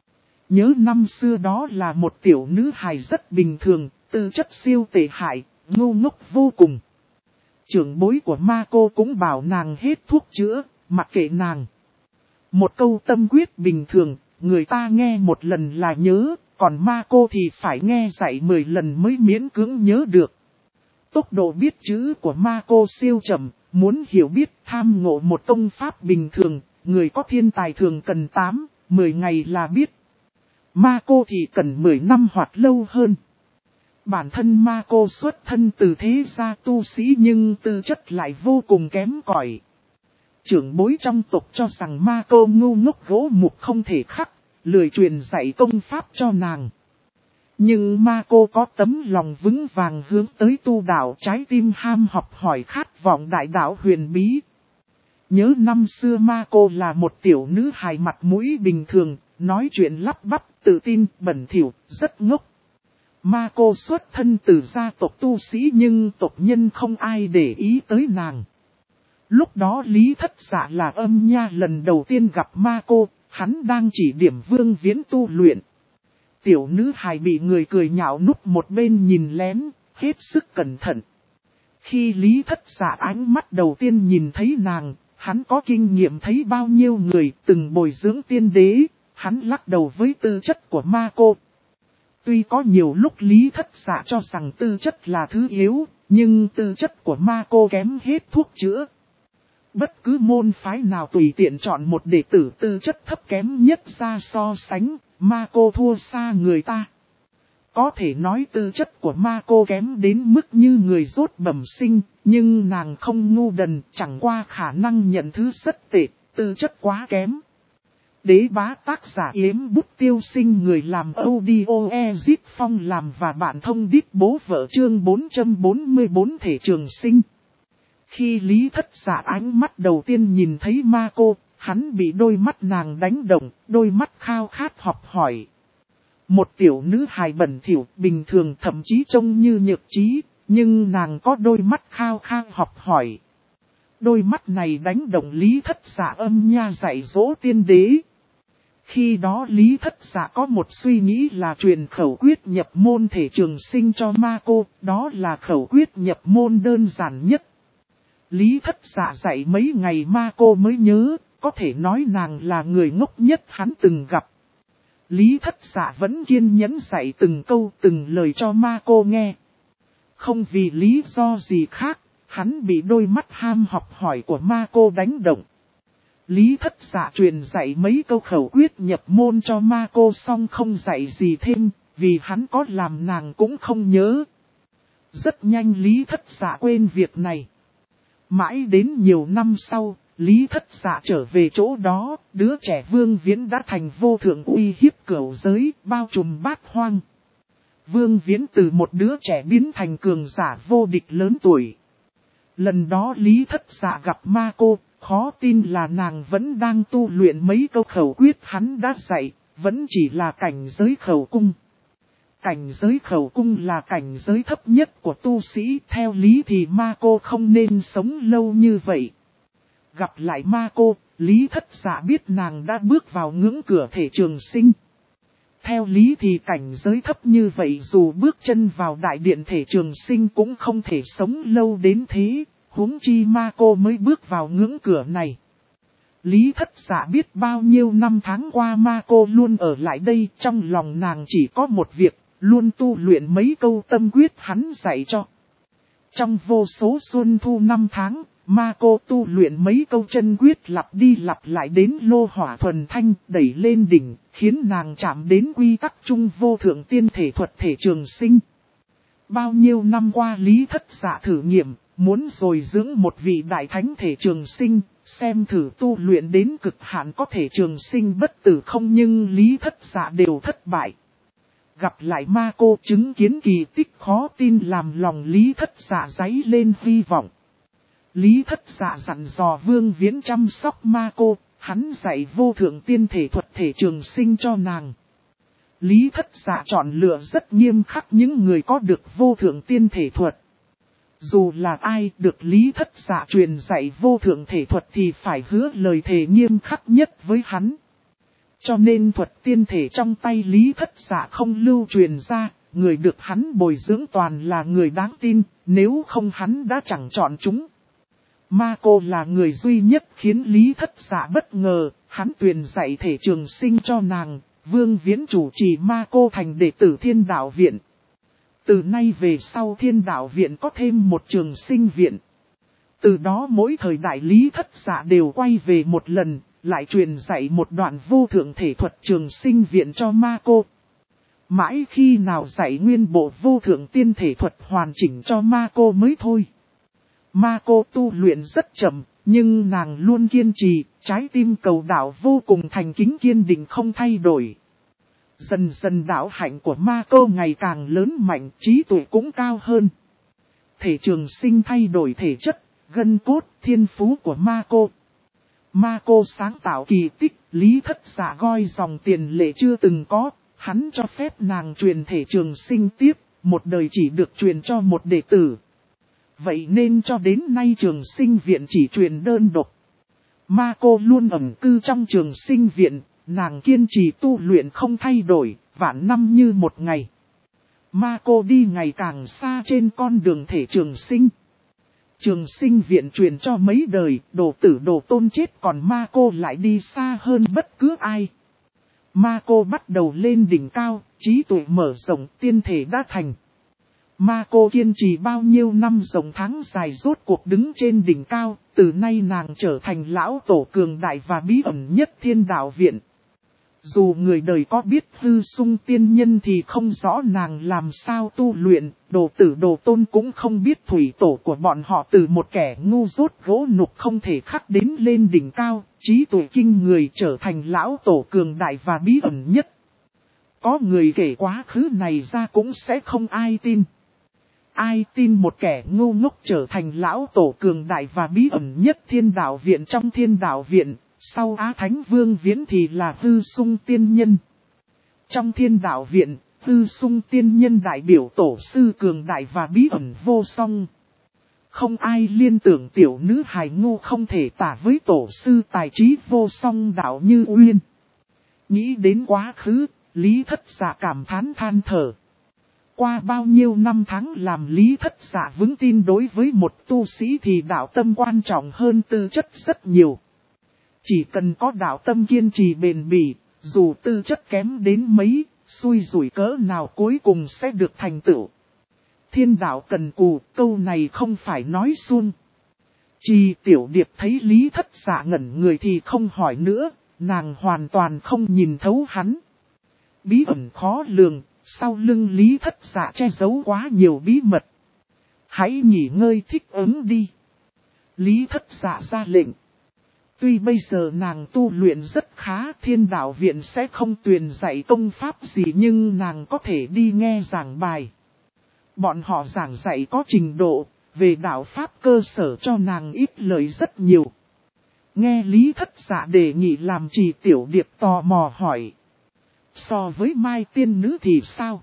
Nhớ năm xưa đó là một tiểu nữ hài rất bình thường, tư chất siêu tệ hại, ngu ngốc vô cùng. Trưởng bối của Ma Cô cũng bảo nàng hết thuốc chữa, mặc kệ nàng. Một câu tâm quyết bình thường, người ta nghe một lần là nhớ, còn Ma Cô thì phải nghe dạy 10 lần mới miễn cưỡng nhớ được. Tốc độ biết chữ của Ma Cô siêu chậm, muốn hiểu biết tham ngộ một công pháp bình thường, người có thiên tài thường cần 8-10 ngày là biết. Ma Cô thì cần 10 năm hoặc lâu hơn. Bản thân Ma Cô xuất thân từ thế gia tu sĩ nhưng tư chất lại vô cùng kém cỏi. Trưởng bối trong tộc cho rằng Ma Cô ngu ngốc gỗ mục không thể khắc, lười truyền dạy công pháp cho nàng. Nhưng Ma Cô có tấm lòng vững vàng hướng tới tu đạo, trái tim ham học hỏi khát vọng đại đạo huyền bí. Nhớ năm xưa Ma Cô là một tiểu nữ hài mặt mũi bình thường, nói chuyện lắp bắp, tự tin, bẩn thỉu, rất ngốc. Ma Cô xuất thân từ gia tộc tu sĩ nhưng tộc nhân không ai để ý tới nàng. Lúc đó Lý Thất Dạ là Âm Nha lần đầu tiên gặp ma cô, hắn đang chỉ điểm Vương Viễn tu luyện. Tiểu nữ hài bị người cười nhạo núp một bên nhìn lén, hết sức cẩn thận. Khi Lý Thất Dạ ánh mắt đầu tiên nhìn thấy nàng, hắn có kinh nghiệm thấy bao nhiêu người từng bồi dưỡng tiên đế, hắn lắc đầu với tư chất của ma cô. Tuy có nhiều lúc Lý Thất Dạ cho rằng tư chất là thứ yếu, nhưng tư chất của ma cô kém hết thuốc chữa. Bất cứ môn phái nào tùy tiện chọn một đệ tử tư chất thấp kém nhất ra so sánh, ma cô thua xa người ta. Có thể nói tư chất của ma cô kém đến mức như người rốt bẩm sinh, nhưng nàng không ngu đần, chẳng qua khả năng nhận thứ rất tệ, tư chất quá kém. Đế bá tác giả Yếm Bút Tiêu Sinh, người làm audio Ezip Phong làm và bạn thông đít bố vợ chương 444 thể trường sinh. Khi Lý Thất Dạ ánh mắt đầu tiên nhìn thấy ma cô, hắn bị đôi mắt nàng đánh động, đôi mắt khao khát học hỏi. Một tiểu nữ hài bẩn thỉu, bình thường thậm chí trông như nhược trí, nhưng nàng có đôi mắt khao khát học hỏi. Đôi mắt này đánh động Lý Thất Dạ Âm Nha dạy dỗ tiên đế. Khi đó Lý Thất Dạ có một suy nghĩ là truyền khẩu quyết nhập môn thể trường sinh cho ma cô, đó là khẩu quyết nhập môn đơn giản nhất. Lý Thất Dạ dạy mấy ngày ma cô mới nhớ, có thể nói nàng là người ngốc nhất hắn từng gặp. Lý Thất Dạ vẫn kiên nhẫn dạy từng câu từng lời cho ma cô nghe. Không vì lý do gì khác, hắn bị đôi mắt ham học hỏi của ma cô đánh động. Lý Thất Dạ truyền dạy mấy câu khẩu quyết nhập môn cho ma cô xong không dạy gì thêm, vì hắn có làm nàng cũng không nhớ. Rất nhanh Lý Thất Dạ quên việc này. Mãi đến nhiều năm sau, Lý Thất Dạ trở về chỗ đó, đứa trẻ Vương Viễn đã thành vô thượng uy hiếp cửu giới, bao trùm bát hoang. Vương Viễn từ một đứa trẻ biến thành cường giả vô địch lớn tuổi. Lần đó Lý Thất Dạ gặp ma cô, khó tin là nàng vẫn đang tu luyện mấy câu khẩu quyết hắn đã dạy, vẫn chỉ là cảnh giới khẩu cung. Cảnh giới khẩu cung là cảnh giới thấp nhất của tu sĩ, theo lý thì ma cô không nên sống lâu như vậy. Gặp lại ma cô, Lý Thất Dạ biết nàng đã bước vào ngưỡng cửa thể trường sinh. Theo lý thì cảnh giới thấp như vậy dù bước chân vào đại điện thể trường sinh cũng không thể sống lâu đến thế, huống chi ma cô mới bước vào ngưỡng cửa này. Lý Thất Dạ biết bao nhiêu năm tháng qua ma cô luôn ở lại đây, trong lòng nàng chỉ có một việc, luôn tu luyện mấy câu tâm quyết hắn dạy cho. Trong vô số xuân thu năm tháng, ma cô tu luyện mấy câu chân quyết lặp đi lặp lại đến lô hỏa thuần thanh, đẩy lên đỉnh, khiến nàng chạm đến quy tắc chung vô thượng tiên thể thuật thể trường sinh. Bao nhiêu năm qua Lý Thất Dạ thử nghiệm, muốn rồi dưỡng một vị đại thánh thể trường sinh, xem thử tu luyện đến cực hạn có thể trường sinh bất tử không, nhưng Lý Thất Dạ đều thất bại. Gặp lại ma cô chứng kiến kỳ tích khó tin làm lòng Lý Thất Dạ giấy lên hy vọng. Lý Thất Dạ dặn dò Vương Viễn chăm sóc ma cô, hắn dạy vô thượng tiên thể thuật thể trường sinh cho nàng. Lý Thất Dạ chọn lựa rất nghiêm khắc những người có được vô thượng tiên thể thuật. Dù là ai được Lý Thất Dạ truyền dạy vô thượng thể thuật thì phải hứa lời thề nghiêm khắc nhất với hắn. Cho nên thuật tiên thể trong tay Lý Thất Dạ không lưu truyền ra, người được hắn bồi dưỡng toàn là người đáng tin, nếu không hắn đã chẳng chọn chúng. Ma cô là người duy nhất khiến Lý Thất Dạ bất ngờ, hắn truyền dạy thể trường sinh cho nàng, Vương Viễn chủ trì ma cô thành đệ tử Thiên Đạo Viện. Từ nay về sau Thiên Đạo Viện có thêm một trường sinh viện. Từ đó mỗi thời đại Lý Thất Dạ đều quay về một lần, lại truyền dạy một đoạn vô thượng thể thuật trường sinh viện cho ma cô. Mãi khi nào dạy nguyên bộ vô thượng tiên thể thuật hoàn chỉnh cho ma cô mới thôi. Ma cô tu luyện rất chậm, nhưng nàng luôn kiên trì, trái tim cầu đạo vô cùng thành kính kiên định không thay đổi. Dần dần đạo hạnh của ma cô ngày càng lớn mạnh, trí tuệ cũng cao hơn. Thể trường sinh thay đổi thể chất, gân cốt, thiên phú của ma cô. Ma cô sáng tạo kỳ tích, Lý Thất Dạ goi dòng tiền lệ chưa từng có, hắn cho phép nàng truyền thể trường sinh tiếp, một đời chỉ được truyền cho một đệ tử. Vậy nên cho đến nay trường sinh viện chỉ truyền đơn độc. Ma cô luôn ẩn cư trong trường sinh viện, nàng kiên trì tu luyện không thay đổi, vạn năm như một ngày. Ma cô đi ngày càng xa trên con đường thể trường sinh. Trường sinh viện truyền cho mấy đời, đồ tử đồ tôn chết còn ma cô lại đi xa hơn bất cứ ai. Ma cô bắt đầu lên đỉnh cao, trí tuệ mở rộng, tiên thể đã thành. Ma cô kiên trì bao nhiêu năm rộng tháng dài rốt cuộc đứng trên đỉnh cao, từ nay nàng trở thành lão tổ cường đại và bí ẩn nhất Thiên Đạo Viện. Dù người đời có biết Hư Sung tiên nhân thì không rõ nàng làm sao tu luyện, đồ tử đồ tôn cũng không biết thủy tổ của bọn họ từ một kẻ ngu dốt gỗ nục không thể khắc đến lên đỉnh cao, trí tuệ kinh người trở thành lão tổ cường đại và bí ẩn nhất. Có người kể quá khứ này ra cũng sẽ không ai tin. Ai tin một kẻ ngu ngốc trở thành lão tổ cường đại và bí ẩn nhất Thiên Đạo Viện trong Thiên Đạo Viện, sau Á Thánh Vương Viễn thì là Hư Sung tiên nhân. Trong Thiên Đạo Viện, Hư Sung tiên nhân đại biểu tổ sư cường đại và bí ẩn vô song. Không ai liên tưởng tiểu nữ hài ngu không thể tả với tổ sư tài trí vô song đạo như Uyên. Nghĩ đến quá khứ, Lý Thất Dạ cảm thán than thở. Qua bao nhiêu năm tháng làm Lý Thất Dạ vững tin đối với một tu sĩ thì đạo tâm quan trọng hơn tư chất rất nhiều. Chỉ cần có đạo tâm kiên trì bền bỉ, dù tư chất kém đến mấy, xui rủi cỡ nào cuối cùng sẽ được thành tựu. Thiên đạo cần cù, câu này không phải nói suông. Chỉ Tiểu Điệp thấy Lý Thất Dạ ngẩn người thì không hỏi nữa, nàng hoàn toàn không nhìn thấu hắn. Bí ẩn khó lường, sau lưng Lý Thất Dạ che giấu quá nhiều bí mật. Hãy nghỉ ngơi thích ứng đi. Lý Thất Dạ ra lệnh. Tuy bây giờ nàng tu luyện rất khá, Thiên Đạo Viện sẽ không truyền dạy công pháp gì nhưng nàng có thể đi nghe giảng bài. Bọn họ giảng dạy có trình độ, về đạo pháp cơ sở cho nàng ít lời rất nhiều. Nghe Lý Thất Dạ đề nghị làm Trì Tiểu Điệp tò mò hỏi. So với Mai tiên nữ thì sao?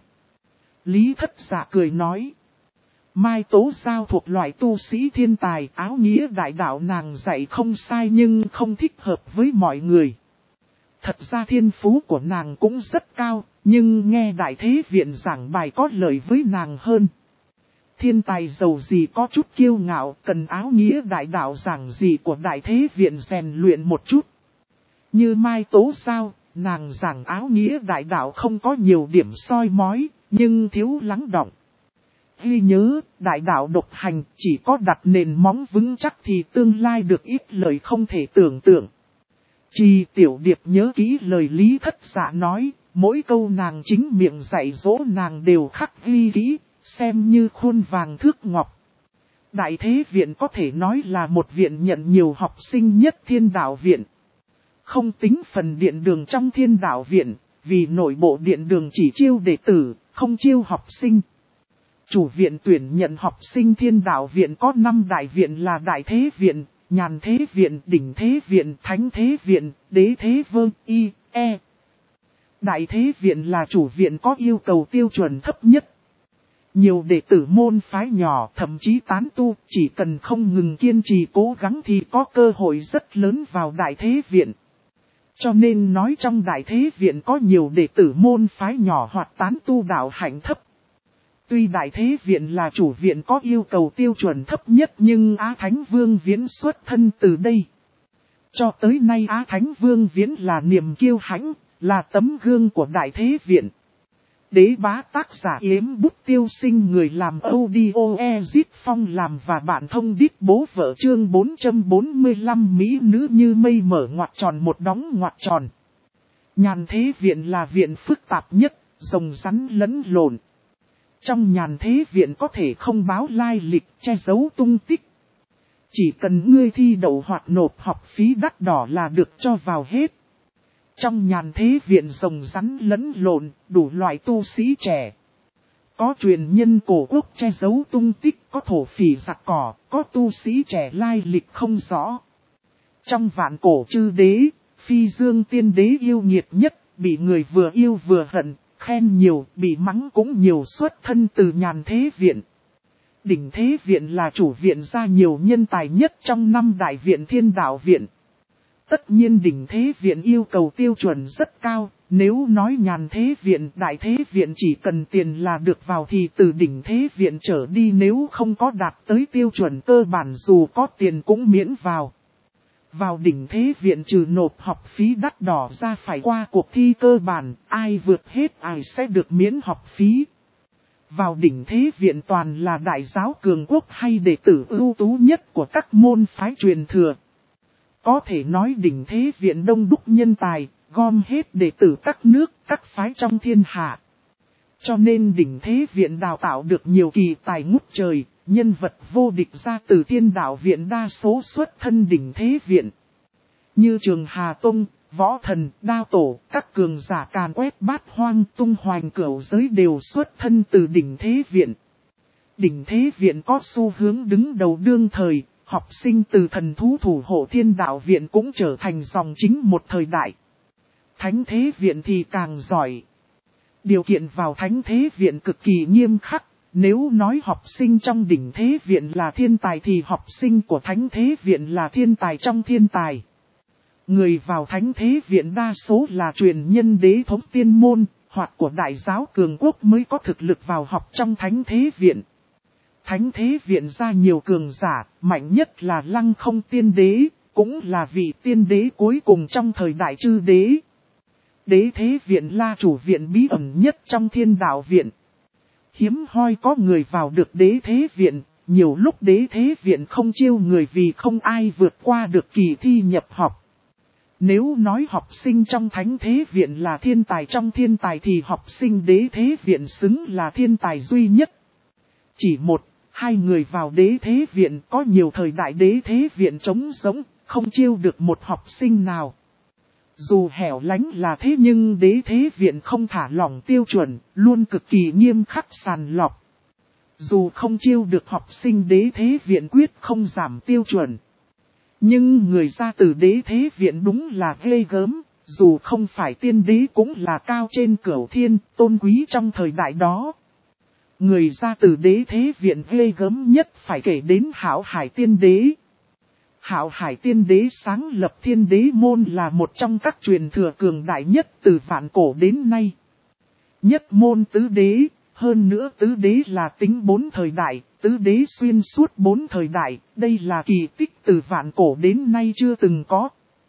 Lý Thất Dạ cười nói. Mai Tố Giao thuộc loại tu sĩ thiên tài, áo nghĩa đại đạo nàng dạy không sai nhưng không thích hợp với mọi người. Thật ra thiên phú của nàng cũng rất cao, nhưng nghe Đại Thế Viện giảng bài có lợi với nàng hơn. Thiên tài giàu gì có chút kiêu ngạo, cần áo nghĩa đại đạo giảng gì của Đại Thế Viện rèn luyện một chút. Như Mai Tố Giao, nàng giảng áo nghĩa đại đạo không có nhiều điểm soi mói, nhưng thiếu lắng đọng. Ghi nhớ, đại đạo độc hành chỉ có đặt nền móng vững chắc thì tương lai được ít lời không thể tưởng tượng. Trì Tiểu Điệp nhớ kỹ lời Lý Thất Dạ nói, mỗi câu nàng chính miệng dạy dỗ nàng đều khắc ghi kỹ, xem như khuôn vàng thước ngọc. Đại Thế Viện có thể nói là một viện nhận nhiều học sinh nhất Thiên Đạo Viện. Không tính phần điện đường trong Thiên Đạo Viện, vì nội bộ điện đường chỉ chiêu đệ tử, không chiêu học sinh. Chủ viện tuyển nhận học sinh Thiên Đạo Viện có 5 đại viện là Đại Thế Viện, Nhàn Thế Viện, Đỉnh Thế Viện, Thánh Thế Viện, Đế Thế Vương, Y, E. Đại Thế Viện là chủ viện có yêu cầu tiêu chuẩn thấp nhất. Nhiều đệ tử môn phái nhỏ thậm chí tán tu chỉ cần không ngừng kiên trì cố gắng thì có cơ hội rất lớn vào Đại Thế Viện. Cho nên nói trong Đại Thế Viện có nhiều đệ tử môn phái nhỏ hoặc tán tu đạo hạnh thấp. Tuy Đại Thế Viện là chủ viện có yêu cầu tiêu chuẩn thấp nhất nhưng Á Thánh Vương Viễn xuất thân từ đây. Cho tới nay Á Thánh Vương Viễn là niềm kiêu hãnh, là tấm gương của Đại Thế Viện. Đế Bá tác giả Yếm Bút Tiêu Sinh người làm audio Ezit Phong làm và bản thông đít bố vợ chương 445 Mỹ nữ như mây mở ngoặc tròn một đóng ngoặc tròn. Nhàn Thế Viện là viện phức tạp nhất, rồng rắn lẫn lộn. Trong Nhàn Thế Viện có thể không báo lai lịch, che giấu tung tích. Chỉ cần ngươi thi đậu hoặc nộp học phí đắt đỏ là được cho vào hết. Trong Nhàn Thế Viện rồng rắn lẫn lộn, đủ loại tu sĩ trẻ. Có truyền nhân cổ quốc che giấu tung tích, có thổ phỉ giặc cỏ, có tu sĩ trẻ lai lịch không rõ. Trong vạn cổ chư đế, Phi Dương Tiên Đế yêu nghiệt nhất, bị người vừa yêu vừa hận, khen nhiều, bị mắng cũng nhiều xuất thân từ Nhàn Thế Viện. Đỉnh Thế Viện là chủ viện ra nhiều nhân tài nhất trong 5 đại viện Thiên Đạo Viện. Tất nhiên Đỉnh Thế Viện yêu cầu tiêu chuẩn rất cao, nếu nói Nhàn Thế Viện, Đại Thế Viện chỉ cần tiền là được vào thì từ Đỉnh Thế Viện trở đi nếu không có đạt tới tiêu chuẩn cơ bản dù có tiền cũng miễn vào. Vào Đỉnh Thế Viện trừ nộp học phí đắt đỏ ra phải qua cuộc thi cơ bản, ai vượt hết ai sẽ được miễn học phí. Vào Đỉnh Thế Viện toàn là đại giáo cường quốc hay đệ tử ưu tú nhất của các môn phái truyền thừa. Có thể nói Đỉnh Thế Viện đông đúc nhân tài, gom hết đệ tử các nước, các phái trong thiên hạ. Cho nên Đỉnh Thế Viện đào tạo được nhiều kỳ tài ngút trời, nhân vật vô địch ra từ Thiên Đạo Viện đa số xuất thân Đỉnh Thế Viện. Như Trường Hà Tông, Võ Thần, Đao Tổ, các cường giả càn quét bát hoang tung hoành cửu giới đều xuất thân từ Đỉnh Thế Viện. Đỉnh Thế Viện có xu hướng đứng đầu đương thời, học sinh từ thần thú thủ hộ Thiên Đạo Viện cũng trở thành dòng chính một thời đại. Thánh Thế Viện thì càng giỏi. Điều kiện vào Thánh Thế Viện cực kỳ nghiêm khắc, nếu nói học sinh trong Đỉnh Thế Viện là thiên tài thì học sinh của Thánh Thế Viện là thiên tài trong thiên tài. Người vào Thánh Thế Viện đa số là truyền nhân đế thống tiên môn, hoặc của đại giáo cường quốc mới có thực lực vào học trong Thánh Thế Viện. Thánh Thế Viện ra nhiều cường giả, mạnh nhất là Lăng Không Tiên Đế, cũng là vị tiên đế cuối cùng trong thời đại chư đế. Đế Thế Viện là chủ viện bí ẩn nhất trong Thiên Đạo Viện. Hiếm hoi có người vào được Đế Thế Viện, nhiều lúc Đế Thế Viện không chiêu người vì không ai vượt qua được kỳ thi nhập học. Nếu nói học sinh trong Thánh Thế Viện là thiên tài trong thiên tài thì học sinh Đế Thế Viện xứng là thiên tài duy nhất. Chỉ một, hai người vào Đế Thế Viện có nhiều thời đại Đế Thế Viện trống rỗng, không chiêu được một học sinh nào. Dù hẻo lánh là thế nhưng Đế Thế Viện không thả lỏng tiêu chuẩn, luôn cực kỳ nghiêm khắc sàng lọc. Dù không chiêu được học sinh Đế Thế Viện quyết không giảm tiêu chuẩn. Nhưng người ra từ Đế Thế Viện đúng là ghê gớm, dù không phải tiên đế cũng là cao trên cửu thiên, tôn quý trong thời đại đó. Người ra từ Đế Thế Viện ghê gớm nhất phải kể đến Hạo Hải Tiên Đế. Hạo Hải Tiên Đế sáng lập Thiên Đế Môn là một trong các truyền thừa cường đại nhất từ vạn cổ đến nay. Nhất môn tứ đế, hơn nữa tứ đế là tính 4 thời đại, tứ đế xuyên suốt 4 thời đại, đây là kỳ tích từ vạn cổ đến nay chưa từng có.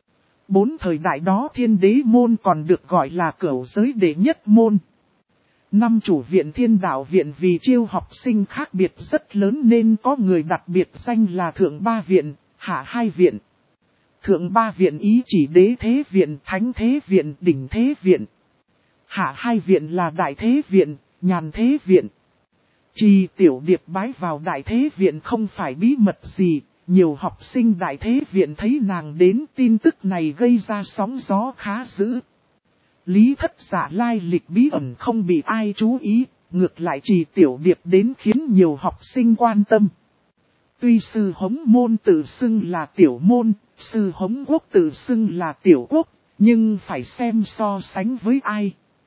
4 thời đại đó Thiên Đế Môn còn được gọi là cửu giới đệ nhất môn. 5 chủ viện Thiên Đạo Viện vì chiêu học sinh khác biệt rất lớn nên có người đặc biệt danh là Thượng Ba Viện, Hạ Hai Viện. Thượng Ba Viện ý chỉ Đế Thế Viện, Thánh Thế Viện, Đỉnh Thế Viện. Hạ Hai Viện là Đại Thế Viện, Nhàn Thế Viện. Trì Tiểu Điệp bái vào Đại Thế Viện không phải bí mật gì, nhiều học sinh Đại Thế Viện thấy nàng đến tin tức này gây ra sóng gió khá dữ. Lý Thất Giả lai lịch bí ẩn không bị ai chú ý, ngược lại Trì Tiểu Điệp đến khiến nhiều học sinh quan tâm. Tuy Sư Hống Môn tự xưng là tiểu môn, Sư Hống Quốc tự xưng là tiểu quốc, nhưng phải xem so sánh với ai.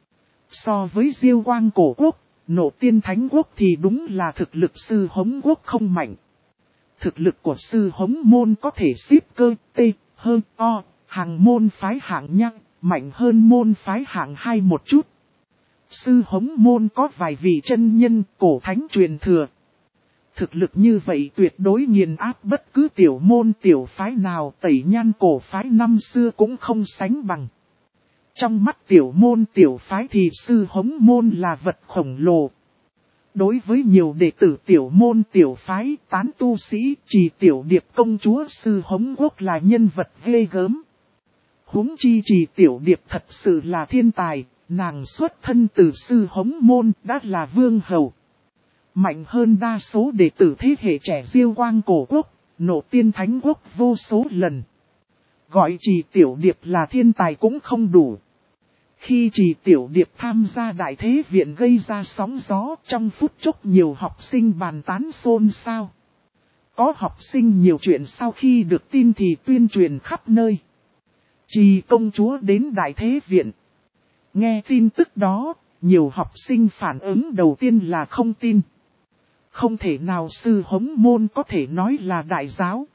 So với Diêu Quang Cổ Quốc, Nộ Tiên Thánh Quốc thì đúng là thực lực Sư Hống Quốc không mạnh. Thực lực của Sư Hống Môn có thể xếp cơ, tê, hơn, o, hàng môn phái hạng nhăng, mạnh hơn môn phái hạng 2 một chút. Sư Hống Môn có vài vị chân nhân cổ thánh truyền thừa. Thực lực như vậy tuyệt đối nghiền áp bất cứ tiểu môn tiểu phái nào, Tẩy Nhan cổ phái năm xưa cũng không sánh bằng. Trong mắt tiểu môn tiểu phái thì Sư Hống Môn là vật khổng lồ. Đối với nhiều đệ tử tiểu môn tiểu phái, tán tu sĩ, Trì Tiểu Điệp công chúa Sư Hống Quốc là nhân vật ghê gớm. Huống chi Trì Tiểu Điệp thật sự là thiên tài, nàng xuất thân từ Sư Hống Môn đã là vương hầu. Mạnh hơn đa số đệ tử thế hệ trẻ Diêu Quang Cổ Quốc, Nộ Tiên Thánh Quốc vô số lần. Gọi Trì Tiểu Điệp là thiên tài cũng không đủ. Khi Trì Tiểu Điệp tham gia Đại Thế Viện gây ra sóng gió, trong phút chốc nhiều học sinh bàn tán xôn xao. Có học sinh nhiều chuyện sau khi được tin thì tuyên truyền khắp nơi. Trì công chúa đến Đại Thế Viện. Nghe tin tức đó, nhiều học sinh phản ứng đầu tiên là không tin. Không thể nào sư hống môn có thể nói là đại giáo.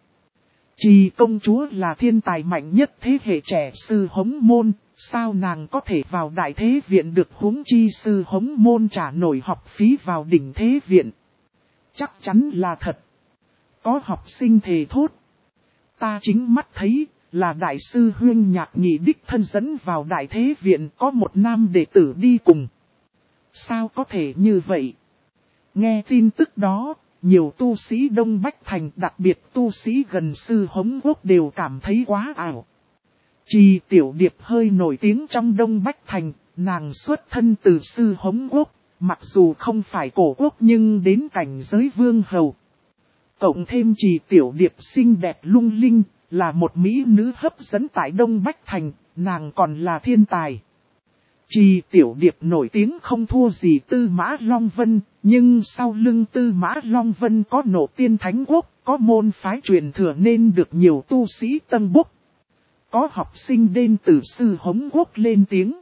Trì công chúa là thiên tài mạnh nhất thế hệ trẻ sư hống môn, sao nàng có thể vào đại thế viện được, huống chi sư hống môn trả nổi học phí vào đỉnh thế viện. Chắc chắn là thật. Có học sinh thề thốt. Ta chính mắt thấy là đại sư Huyên Nhạc Nhị đích thân dẫn vào đại thế viện, có một nam đệ tử đi cùng. Sao có thể như vậy? Nghe tin tức đó, nhiều tu sĩ Đông Bách Thành, đặc biệt tu sĩ gần sư Hống Quốc đều cảm thấy quá ảo. Trì Tiểu Điệp hơi nổi tiếng trong Đông Bách Thành, nàng xuất thân từ sư Hống Quốc, mặc dù không phải cổ quốc nhưng đến cảnh giới vương hầu. Cộng thêm Trì Tiểu Điệp xinh đẹp lung linh, là một mỹ nữ hấp dẫn tại Đông Bách Thành, nàng còn là thiên tài. Trì Tiểu Điệp nổi tiếng không thua gì Tư Mã Long Vân, nhưng sau lưng Tư Mã Long Vân có Nộ Tiên Thánh Quốc, có môn phái truyền thừa nên được nhiều tu sĩ tân bốc. Có học sinh đến từ sư Hống Quốc lên tiếng.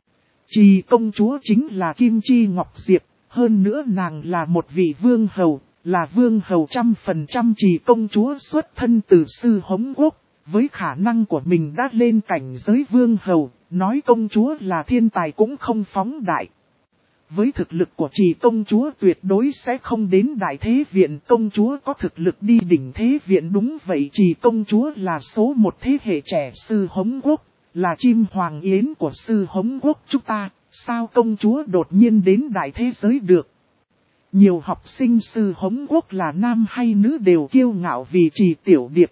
Trì công chúa chính là Kim Chi Ngọc Diệp, hơn nữa nàng là một vị vương hầu, là vương hầu 100%. Trì công chúa xuất thân từ sư Hống Quốc, với khả năng của mình đã lên cảnh giới vương hầu, nói công chúa là thiên tài cũng không phóng đại. Với thực lực của Trì công chúa tuyệt đối sẽ không đến đại thế viện, công chúa có thực lực đi đỉnh thế viện. Đúng vậy, Trì công chúa là số một thế hệ trẻ sư Hống Quốc, là chim hoàng yến của sư Hống Quốc chúng ta, sao công chúa đột nhiên đến đại thế giới được? Nhiều học sinh sư Hống Quốc là nam hay nữ đều kiêu ngạo vì Trì Tiểu Điệp.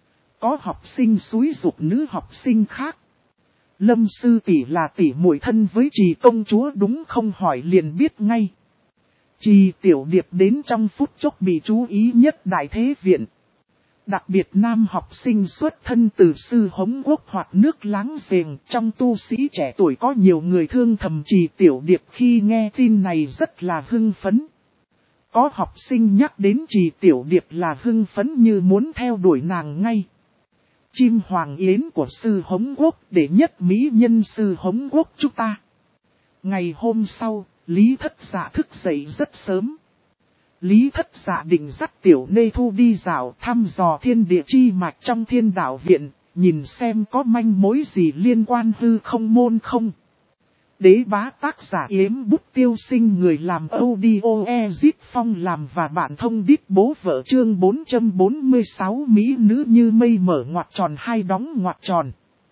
Có học sinh xúi giục nữ học sinh khác. Lâm sư tỷ là tỷ muội thân với Trì công chúa đúng không, hỏi liền biết ngay. Trì Tiểu Điệp đến trong phút chốc bị chú ý nhất đại thế viện. Đặc biệt nam học sinh xuất thân từ sư Hống Quốc hoặc nước láng giềng, trong tu sĩ trẻ tuổi có nhiều người thương thầm Trì Tiểu Điệp, khi nghe tin này rất là hưng phấn. Có học sinh nhắc đến Trì Tiểu Điệp là hưng phấn như muốn theo đuổi nàng ngay. Chim hoàng yến của sư Hống Quốc, đệ nhất mỹ nhân sư Hống Quốc chúng ta. Ngày hôm sau, Lý Thất Dạ thức dậy rất sớm. Lý Thất Dạ định dắt Tiểu Nê Thu đi dạo thăm dò thiên địa chi mạch trong Thiên Đạo Viện, nhìn xem có manh mối gì liên quan hư không môn không. Đế bá tác giả Yếm Bút Tiêu Sinh, người làm audio Ezit Phong làm và bạn thông đít bố vợ, chương 446 mỹ nữ như mây mở ngoặc tròn hai đóng ngoặc tròn.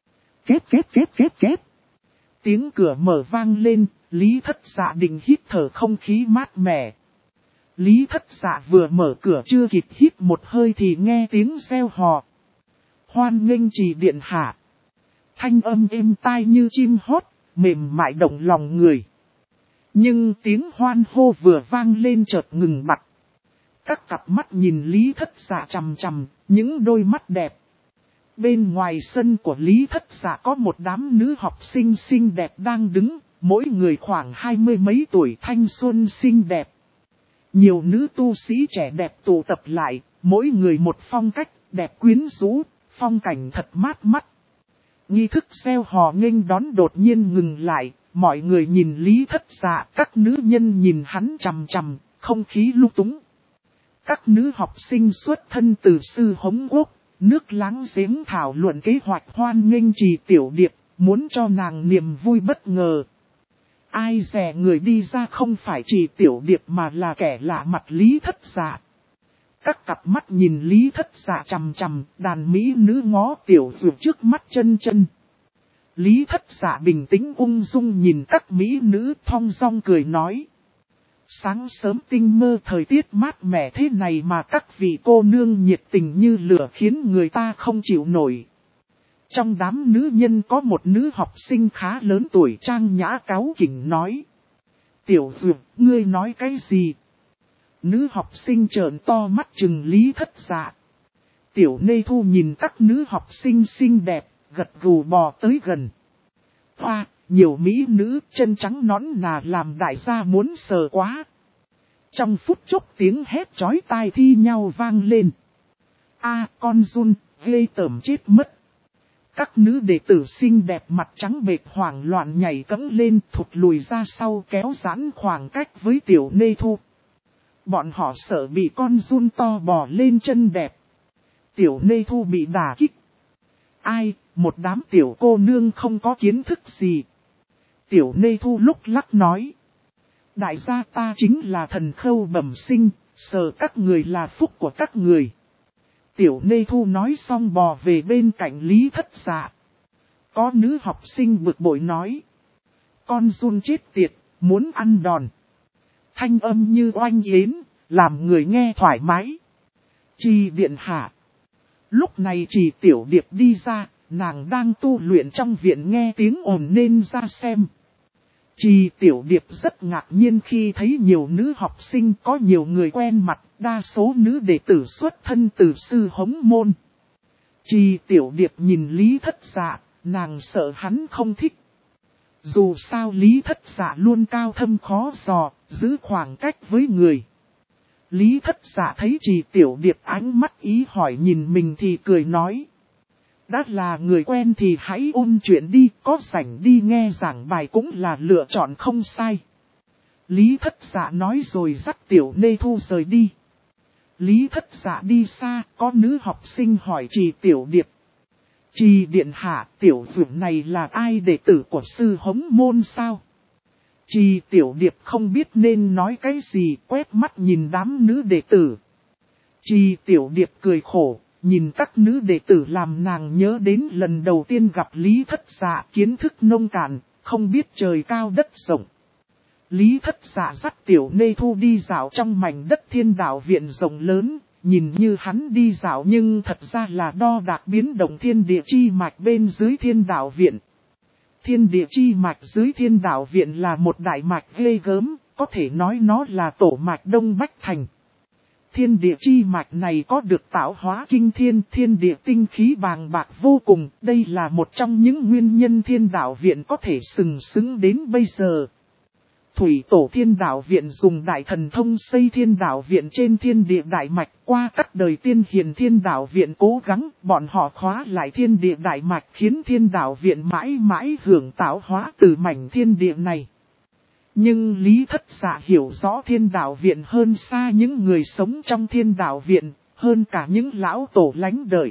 Két. Tiếng cửa mở vang lên, Lý Thất Dạ định hít thở không khí mát mẻ. Lý Thất Dạ vừa mở cửa chưa kịp hít một hơi thì nghe tiếng reo hò. Hoan nghênh Trì điện hạ. Thanh âm êm tai như chim hót, mềm mại động lòng người. Nhưng tiếng hoan hô vừa vang lên chợt ngừng bặt. Các cặp mắt nhìn Lý Thất Dạ chằm chằm, những đôi mắt đẹp. Bên ngoài sân của Lý Thất Dạ có một đám nữ học sinh xinh đẹp đang đứng, mỗi người khoảng 20 mấy tuổi, thanh xuân xinh đẹp. Nhiều nữ tu sĩ trẻ đẹp tụ tập lại, mỗi người một phong cách, đẹp quyến rũ, phong cảnh thật mát mắt. Nghi thức reo hò nghênh đón đột nhiên ngừng lại, mọi người nhìn Lý Thất Dạ, các nữ nhân nhìn hắn chằm chằm, không khí lung túng. Các nữ học sinh xuất thân từ sư Hống Quốc, nước láng giếng thảo luận kế hoạch hoan nghênh Trì Tiểu Điệp, muốn cho nàng niềm vui bất ngờ. Ai dè người đi ra không phải Trì Tiểu Điệp mà là kẻ lạ mặt Lý Thất Dạ. Các cặp mắt nhìn Lý Thất Dạ chằm chằm, đàn mỹ nữ ngó Tiểu Dược trước mắt chân. Lý Thất Dạ bình tĩnh ung dung nhìn các mỹ nữ, thong dong cười nói. Sáng sớm tinh mơ thời tiết mát mẻ thế này mà các vị cô nương nhiệt tình như lửa khiến người ta không chịu nổi. Trong đám nữ nhân có một nữ học sinh khá lớn tuổi, trang nhã cáu kỉnh nói. Tiểu Dược, ngươi nói cái gì? Nữ học sinh trợn to mắt trừng Lý Thất Dạ. Tiểu Nê Thu nhìn các nữ học sinh xinh đẹp, gật gù bò tới gần. Hoa, nhiều mỹ nữ, chân trắng nõn nà làm đại gia muốn sờ quá. Trong phút chốc tiếng hét chói tai thi nhau vang lên. A, con run, ghê tởm chết mất. Các nữ đệ tử xinh đẹp mặt trắng bệch hoảng loạn nhảy cẫng lên, thụt lùi ra sau kéo giãn khoảng cách với Tiểu Nê Thu. Bọn họ sợ bị con giun to bò lên chân đẹp. Tiểu Nê Thu bị đả kích. Ai, một đám tiểu cô nương không có kiến thức gì. Tiểu Nê Thu lúc lắc nói. Đại gia ta chính là thần khâu bẩm sinh, sợ các người là phúc của các người. Tiểu Nê Thu nói xong bò về bên cạnh Lý Thất Dạ. Có nữ học sinh bực bội nói. Con giun chết tiệt, muốn ăn đòn. Thanh âm như oanh yến, làm người nghe thoải mái. Trì điện hạ. Lúc này Trì Tiểu Điệp đi ra, nàng đang tu luyện trong viện nghe tiếng ồn nên ra xem. Trì Tiểu Điệp rất ngạc nhiên khi thấy nhiều nữ học sinh có nhiều người quen mặt, đa số nữ đệ tử xuất thân từ sư hống môn. Trì Tiểu Điệp nhìn Lý Thất Dạ, nàng sợ hắn không thích. Dù sao Lý Thất Dạ luôn cao thâm khó dò, giữ khoảng cách với người. Lý Thất Dạ thấy Trì Tiểu Điệp ánh mắt ý hỏi nhìn mình thì cười nói. Đã là người quen thì hãy ôn chuyện đi, có rảnh đi nghe giảng bài cũng là lựa chọn không sai. Lý Thất Dạ nói rồi dắt Tiểu Nê Thu rời đi. Lý Thất Dạ đi xa, có nữ học sinh hỏi Trì Tiểu Điệp. Trì điện hạ, tiểu dưỡng này là ai, đệ tử của sư hống môn sao? Trì Tiểu Điệp không biết nên nói cái gì, quét mắt nhìn đám nữ đệ tử. Trì Tiểu Điệp cười khổ, nhìn các nữ đệ tử làm nàng nhớ đến lần đầu tiên gặp Lý Thất Dạ, kiến thức nông cạn, không biết trời cao đất rộng. Lý Thất Dạ dắt Tiểu Nê Thu đi dạo trong mảnh đất Thiên Đạo Viện rộng lớn, nhìn như hắn đi dạo nhưng thật ra là đo đạc biến động thiên địa chi mạch bên dưới Thiên Đạo Viện. Thiên địa chi mạch dưới Thiên Đạo Viện là một đại mạch ghê gớm, có thể nói nó là tổ mạch Đông Bách Thành. Thiên địa chi mạch này có được tạo hóa kinh thiên, thiên địa tinh khí bàng bạc vô cùng, đây là một trong những nguyên nhân Thiên Đạo Viện có thể sừng sững đến bây giờ. Thủy tổ Thiên Đạo Viện dùng đại thần thông xây Thiên Đạo Viện trên thiên địa đại mạch, qua các đời tiên hiền Thiên Đạo Viện cố gắng, bọn họ khóa lại thiên địa đại mạch khiến Thiên Đạo Viện mãi mãi hưởng tạo hóa từ mảnh thiên địa này. Nhưng Lý Thất Dạ hiểu rõ Thiên Đạo Viện hơn xa những người sống trong Thiên Đạo Viện, hơn cả những lão tổ lánh đời.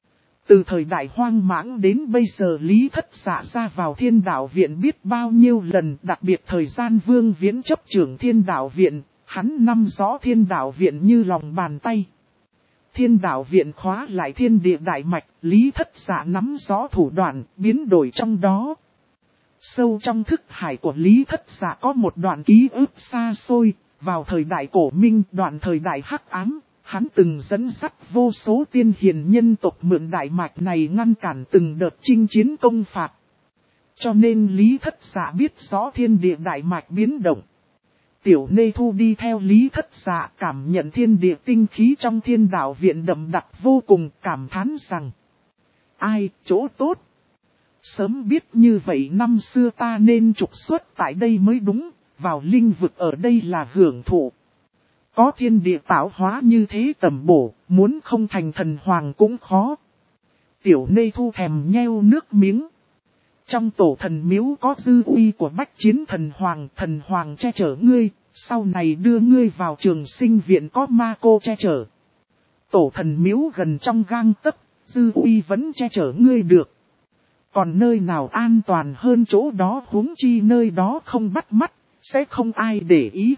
Từ thời đại hoang mãng đến bây giờ Lý Thất Dạ ra vào Thiên Đạo Viện biết bao nhiêu lần, đặc biệt thời gian Vương Viễn chấp trưởng Thiên Đạo Viện, hắn nắm rõ Thiên Đạo Viện như lòng bàn tay. Thiên Đạo Viện khóa lại thiên địa đại mạch, Lý Thất Dạ nắm rõ thủ đoạn, biến đổi trong đó. Sâu trong thức hải của Lý Thất Dạ có một đoạn ký ức xa xôi, vào thời đại cổ minh, đoạn thời đại hắc ám. Hắn từng dẫn dắt vô số tiên hiền nhân tộc mượn đại mạch này ngăn cản từng đợt chinh chiến công phạt. Cho nên Lý Thất Dạ biết rõ thiên địa đại mạch biến động. Tiểu Nê Thu đi theo Lý Thất Dạ cảm nhận thiên địa tinh khí trong Thiên Đạo Viện đậm đặc vô cùng, cảm thán rằng. Ai, chỗ tốt. Sớm biết như vậy năm xưa ta nên trục xuất tại đây mới đúng, vào linh vực ở đây là hưởng thụ. Có thiên địa tạo hóa như thế tầm bổ, muốn không thành thần hoàng cũng khó. Tiểu Nê Thu thèm nheo nước miếng. Trong tổ thần miếu có dư uy của Bách Chiến thần hoàng che chở ngươi, sau này đưa ngươi vào trường sinh viện có ma cô che chở. Tổ thần miếu gần trong gang tấc, dư uy vẫn che chở ngươi được. Còn nơi nào an toàn hơn chỗ đó, huống chi nơi đó không bắt mắt, sẽ không ai để ý.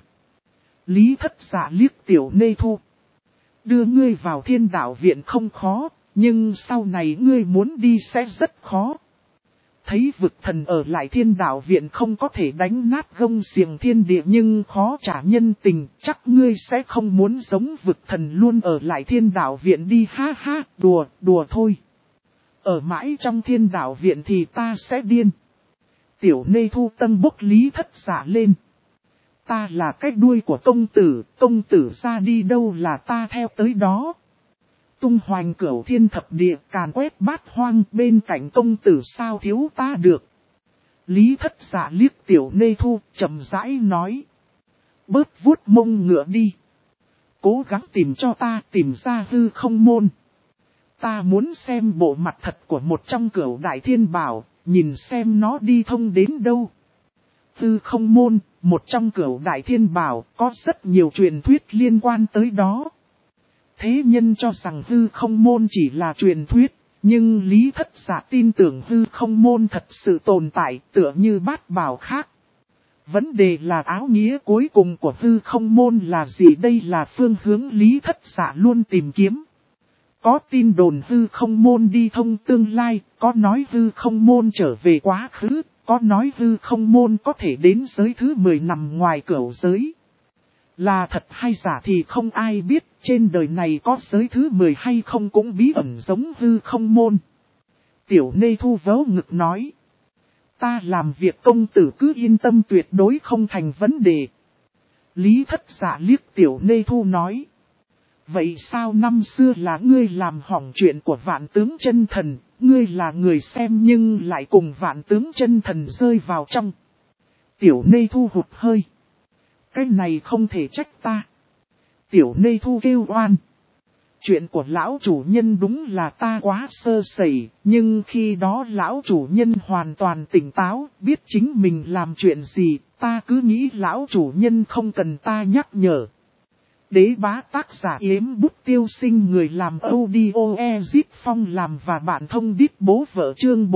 Lý Thất Dạ liếc Tiểu Nê Thu. Đưa ngươi vào Thiên Đạo Viện không khó, nhưng sau này ngươi muốn đi sẽ rất khó. Thấy vực thần ở lại Thiên Đạo Viện không có thể đánh nát gông xiềng thiên địa nhưng khó trả nhân tình, chắc ngươi sẽ không muốn giống vực thần luôn ở lại Thiên Đạo Viện đi, ha ha, đùa thôi. Ở mãi trong Thiên Đạo Viện thì ta sẽ điên. Tiểu Nê Thu tân bốc Lý Thất Dạ lên. Ta là cái đuôi của công tử ra đi đâu là ta theo tới đó. Tung hoành cửu thiên thập địa, càn quét bát hoang, bên cạnh công tử sao thiếu ta được. Lý Thất Dạ liếc Tiểu Nê Thu, chậm rãi nói. Bớt vuốt mông ngựa đi. Cố gắng tìm cho ta, tìm ra hư không môn. Ta muốn xem bộ mặt thật của một trong cửu đại thiên bảo, nhìn xem nó đi thông đến đâu. Hư Không Môn, một trong cửu đại thiên bảo, có rất nhiều truyền thuyết liên quan tới đó. Thế nhân cho rằng Hư Không Môn chỉ là truyền thuyết, nhưng Lý Thất Dạ tin tưởng Hư Không Môn thật sự tồn tại, tựa như bát bảo khác. Vấn đề là áo nghĩa cuối cùng của Hư Không Môn là gì? Đây là phương hướng Lý Thất Dạ luôn tìm kiếm. Có tin đồn Hư Không Môn đi thông tương lai, có nói Hư Không Môn trở về quá khứ, có nói Hư Không Môn có thể đến giới thứ 10 nằm ngoài cửu giới. Là thật hay giả thì không ai biết, trên đời này có giới thứ 10 hay không cũng bí ẩn giống Hư Không Môn. Tiểu Nê Thu vớ ngực nói. Ta làm việc công tử cứ yên tâm, tuyệt đối không thành vấn đề. Lý Thất Dạ liếc Tiểu Nê Thu nói. Vậy sao năm xưa là ngươi làm hỏng chuyện của Vạn Tướng Chân Thần, ngươi là người xem nhưng lại cùng Vạn Tướng Chân Thần rơi vào trong. Tiểu Nê Thu hụt hơi. Cái này không thể trách ta. Tiểu Nê Thu kêu oan. Chuyện của lão chủ nhân đúng là ta quá sơ sẩy, nhưng khi đó lão chủ nhân hoàn toàn tỉnh táo, biết chính mình làm chuyện gì, ta cứ nghĩ lão chủ nhân không cần ta nhắc nhở. Đế bá tác giả Yếm Bút Tiêu Sinh, người làm audio Ezip Phong làm và bạn thông đít bố vợ, chương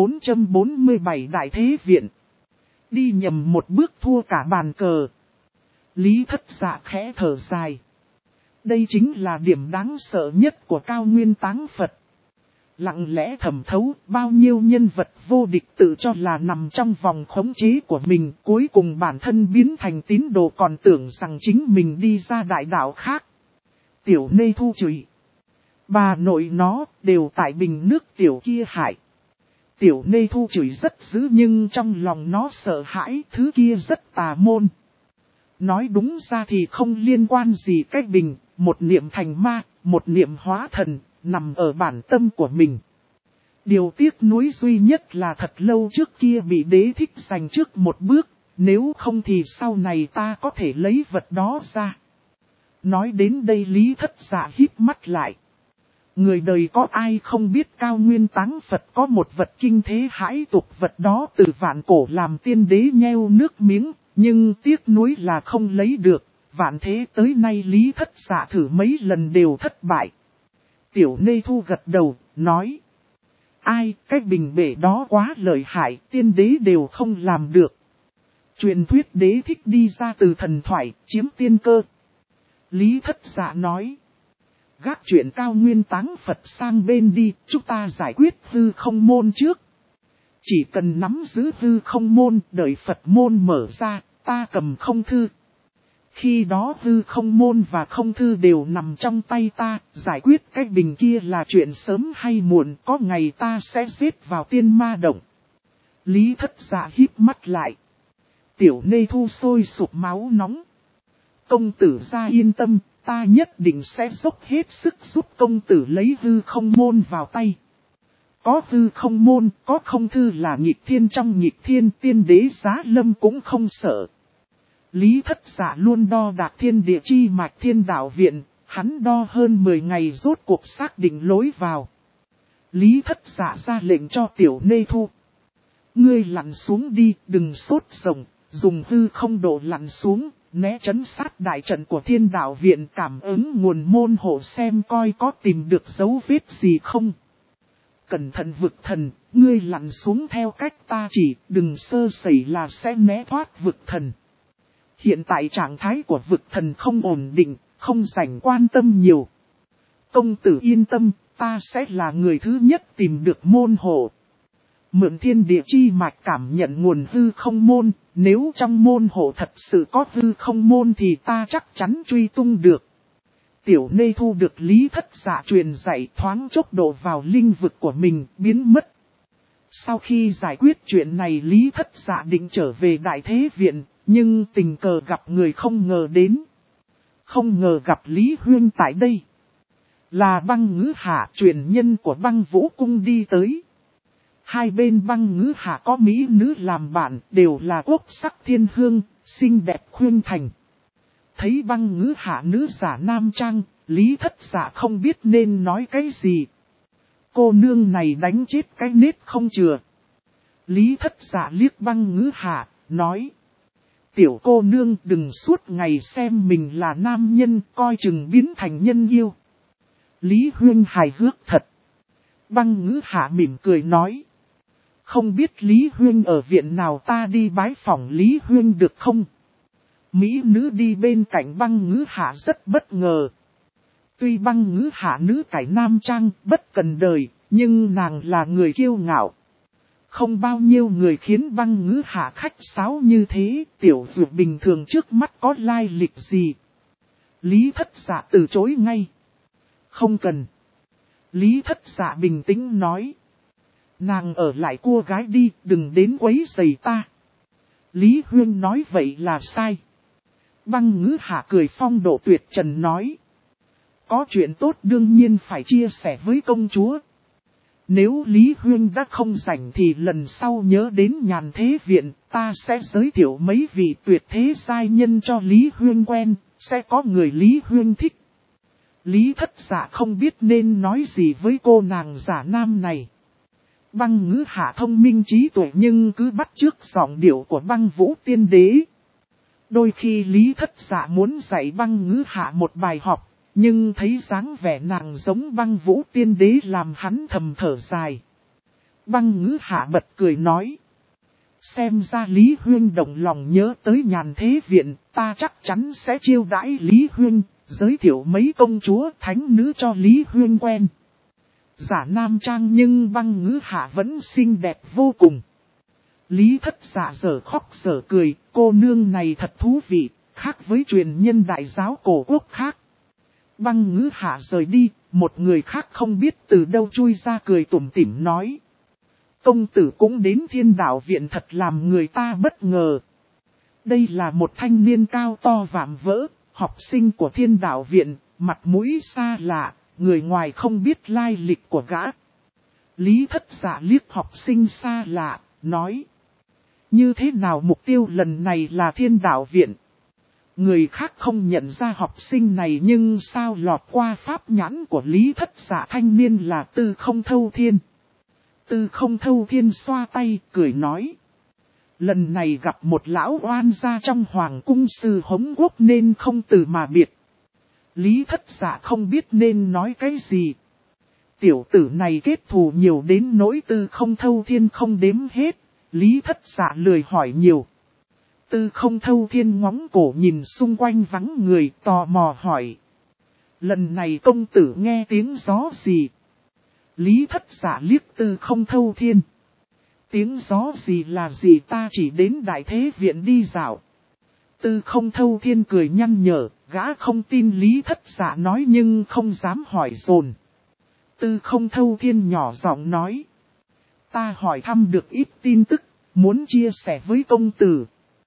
447 Đại Thế Viện. Đi nhầm một bước thua cả bàn cờ. Lý Thất Dạ khẽ thở dài. Đây chính là điểm đáng sợ nhất của Cao Nguyên Táng Phật. Lặng lẽ thẩm thấu, bao nhiêu nhân vật vô địch tự cho là nằm trong vòng khống chế của mình, cuối cùng bản thân biến thành tín đồ còn tưởng rằng chính mình đi ra đại đạo khác. Tiểu Nê Thu chửi. Bà nội nó, đều tại bình nước tiểu kia hại. Tiểu Nê Thu chửi rất dữ nhưng trong lòng nó sợ hãi, thứ kia rất tà môn. Nói đúng ra thì không liên quan gì cách bình, một niệm thành ma, một niệm hóa thần, nằm ở bản tâm của mình. Điều tiếc nuối duy nhất là thật lâu trước kia bị đế thích giành trước một bước, nếu không thì sau này ta có thể lấy vật đó ra. Nói đến đây Lý Thất Dạ híp mắt lại. Người đời có ai không biết Cao Nguyên Táng Phật có một vật kinh thế hãi tục, vật đó từ vạn cổ làm tiên đế nheo nước miếng, nhưng tiếc nuối là không lấy được, vạn thế tới nay Lý Thất Dạ thử mấy lần đều thất bại. Tiểu Nê Thu gật đầu, nói. Ai, cái bình bể đó quá lợi hại, tiên đế đều không làm được. Truyền thuyết đế thích đi ra từ thần thoại, chiếm tiên cơ. Lý Thất Dạ nói. Gác chuyện Cao Nguyên Táng Phật sang bên đi, chúng ta giải quyết Hư Không Môn trước. Chỉ cần nắm giữ Hư Không Môn, đợi Phật môn mở ra, ta cầm không thư. Khi đó Hư Không Môn và không thư đều nằm trong tay ta, giải quyết cái bình kia là chuyện sớm hay muộn, có ngày ta sẽ giết vào tiên ma động. Lý Thất Dạ híp mắt lại. Tiểu Nê Thu sôi sụp máu nóng. Công tử gia yên tâm, ta nhất định sẽ dốc hết sức giúp công tử lấy Hư Không Môn vào tay. Có Hư Không Môn, có không thư là nghịch thiên trong nghịch thiên, tiên đế Giá Lâm cũng không sợ. Lý Thất Dạ luôn đo đạc thiên địa chi mạch Thiên Đạo Viện, hắn đo hơn 10 ngày rốt cuộc xác định lối vào. Lý Thất Dạ ra lệnh cho Tiểu Nê Thu. Ngươi lặn xuống đi, đừng sốt rồng, dùng hư không độ lặn xuống, né trấn sát đại trận của Thiên Đạo Viện, cảm ứng nguồn môn hộ xem coi có tìm được dấu vết gì không. Cẩn thận vực thần, ngươi lặn xuống theo cách ta chỉ, đừng sơ sẩy là sẽ né thoát vực thần. Hiện tại trạng thái của vực thần không ổn định, không rảnh quan tâm nhiều. Công tử yên tâm, ta sẽ là người thứ nhất tìm được môn hộ. Mượn thiên địa chi mạch cảm nhận nguồn hư không môn, nếu trong môn hộ thật sự có hư không môn thì ta chắc chắn truy tung được. Tiểu Nê Thu được Lý Thất Dạ truyền dạy, thoáng chốc độ vào linh vực của mình, biến mất. Sau khi giải quyết chuyện này Lý Thất Dạ định trở về Đại Thế Viện, nhưng tình cờ gặp người không ngờ đến. Không ngờ gặp Lý Huyên tại đây. Là Băng Ngữ Hạ, truyền nhân của Băng Vũ Cung đi tới. Hai bên Băng Ngữ Hạ có mỹ nữ làm bạn, đều là quốc sắc thiên hương, xinh đẹp khuyên thành. Thấy Băng Ngữ Hạ nữ giả nam trang, Lý Thất Dạ không biết nên nói cái gì. Cô nương này đánh chết cái nết không chừa. Lý Thất Dạ liếc Băng Ngữ Hạ, nói. Tiểu cô nương đừng suốt ngày xem mình là nam nhân, coi chừng biến thành nhân yêu. Lý Huyên hài hước thật. Băng Ngữ Hạ mỉm cười nói. Không biết Lý Huyên ở viện nào, ta đi bái phỏng Lý Huyên được không? Mỹ nữ đi bên cạnh Băng Ngữ Hạ rất bất ngờ. Tuy Băng Ngữ Hạ nữ cải nam trang, bất cần đời, nhưng nàng là người kiêu ngạo. Không bao nhiêu người khiến Băng Ngữ Hạ khách sáo như thế, tiểu dược bình thường trước mắt có lai lịch gì. Lý Thất Dạ từ chối ngay. Không cần. Lý Thất Dạ bình tĩnh nói. Nàng ở lại cua gái đi, đừng đến quấy rầy ta. Lý Huyên nói vậy là sai. Băng Ngữ Hạ cười phong độ tuyệt trần nói. Có chuyện tốt đương nhiên phải chia sẻ với công chúa. Nếu Lý Huyên đã không rảnh thì lần sau nhớ đến Nhàn Thế Viện, ta sẽ giới thiệu mấy vị tuyệt thế giai nhân cho Lý Huyên quen, sẽ có người Lý Huyên thích. Lý Thất Dạ không biết nên nói gì với cô nàng giả nam này. Băng Ngữ Hạ thông minh trí tuệ nhưng cứ bắt chước giọng điệu của Băng Vũ Tiên Đế. Đôi khi Lý Thất Dạ muốn dạy Băng Ngữ Hạ một bài học, nhưng thấy dáng vẻ nàng giống Băng Vũ Tiên Đế làm hắn thầm thở dài. Băng Ngữ Hạ bật cười nói. Xem ra Lý Huyên động lòng nhớ tới Nhàn Thế Viện, ta chắc chắn sẽ chiêu đãi Lý Huyên, giới thiệu mấy công chúa thánh nữ cho Lý Huyên quen. Giả nam trang nhưng Băng Ngữ Hạ vẫn xinh đẹp vô cùng. Lý Thất Dạ giờ khóc giờ cười, cô nương này thật thú vị, khác với truyền nhân đại giáo cổ quốc khác. Băng Ngữ Hạ rời đi, một người khác không biết từ đâu chui ra cười tủm tỉm nói. Công tử cũng đến Thiên Đạo Viện thật làm người ta bất ngờ. Đây là một thanh niên cao to vạm vỡ, học sinh của Thiên Đạo Viện, mặt mũi xa lạ, người ngoài không biết lai lịch của gã. Lý Thất Dạ liếc học sinh xa lạ, nói. Như thế nào mục tiêu lần này là Thiên Đạo Viện? Người khác không nhận ra học sinh này nhưng sao lọt qua pháp nhãn của Lý Thất Dạ thanh niên là Tư Không Thâu Thiên. Tư Không Thâu Thiên xoa tay, cười nói. Lần này gặp một lão oan gia trong hoàng cung sư Hống Quốc nên không từ mà biệt. Lý Thất Dạ không biết nên nói cái gì. Tiểu tử này kết thù nhiều đến nỗi Tư Không Thâu Thiên không đếm hết, Lý Thất Dạ lười hỏi nhiều. Tư Không Thâu Thiên ngóng cổ nhìn xung quanh vắng người tò mò hỏi. Lần này công tử nghe tiếng gió gì? Lý Thất Dạ liếc Tư Không Thâu Thiên. Tiếng gió gì là gì, ta chỉ đến Đại Thế Viện đi dạo. Tư Không Thâu Thiên cười nhăn nhở, gã không tin Lý Thất Dạ nói nhưng không dám hỏi dồn. Tư Không Thâu Thiên nhỏ giọng nói. Ta hỏi thăm được ít tin tức, muốn chia sẻ với công tử.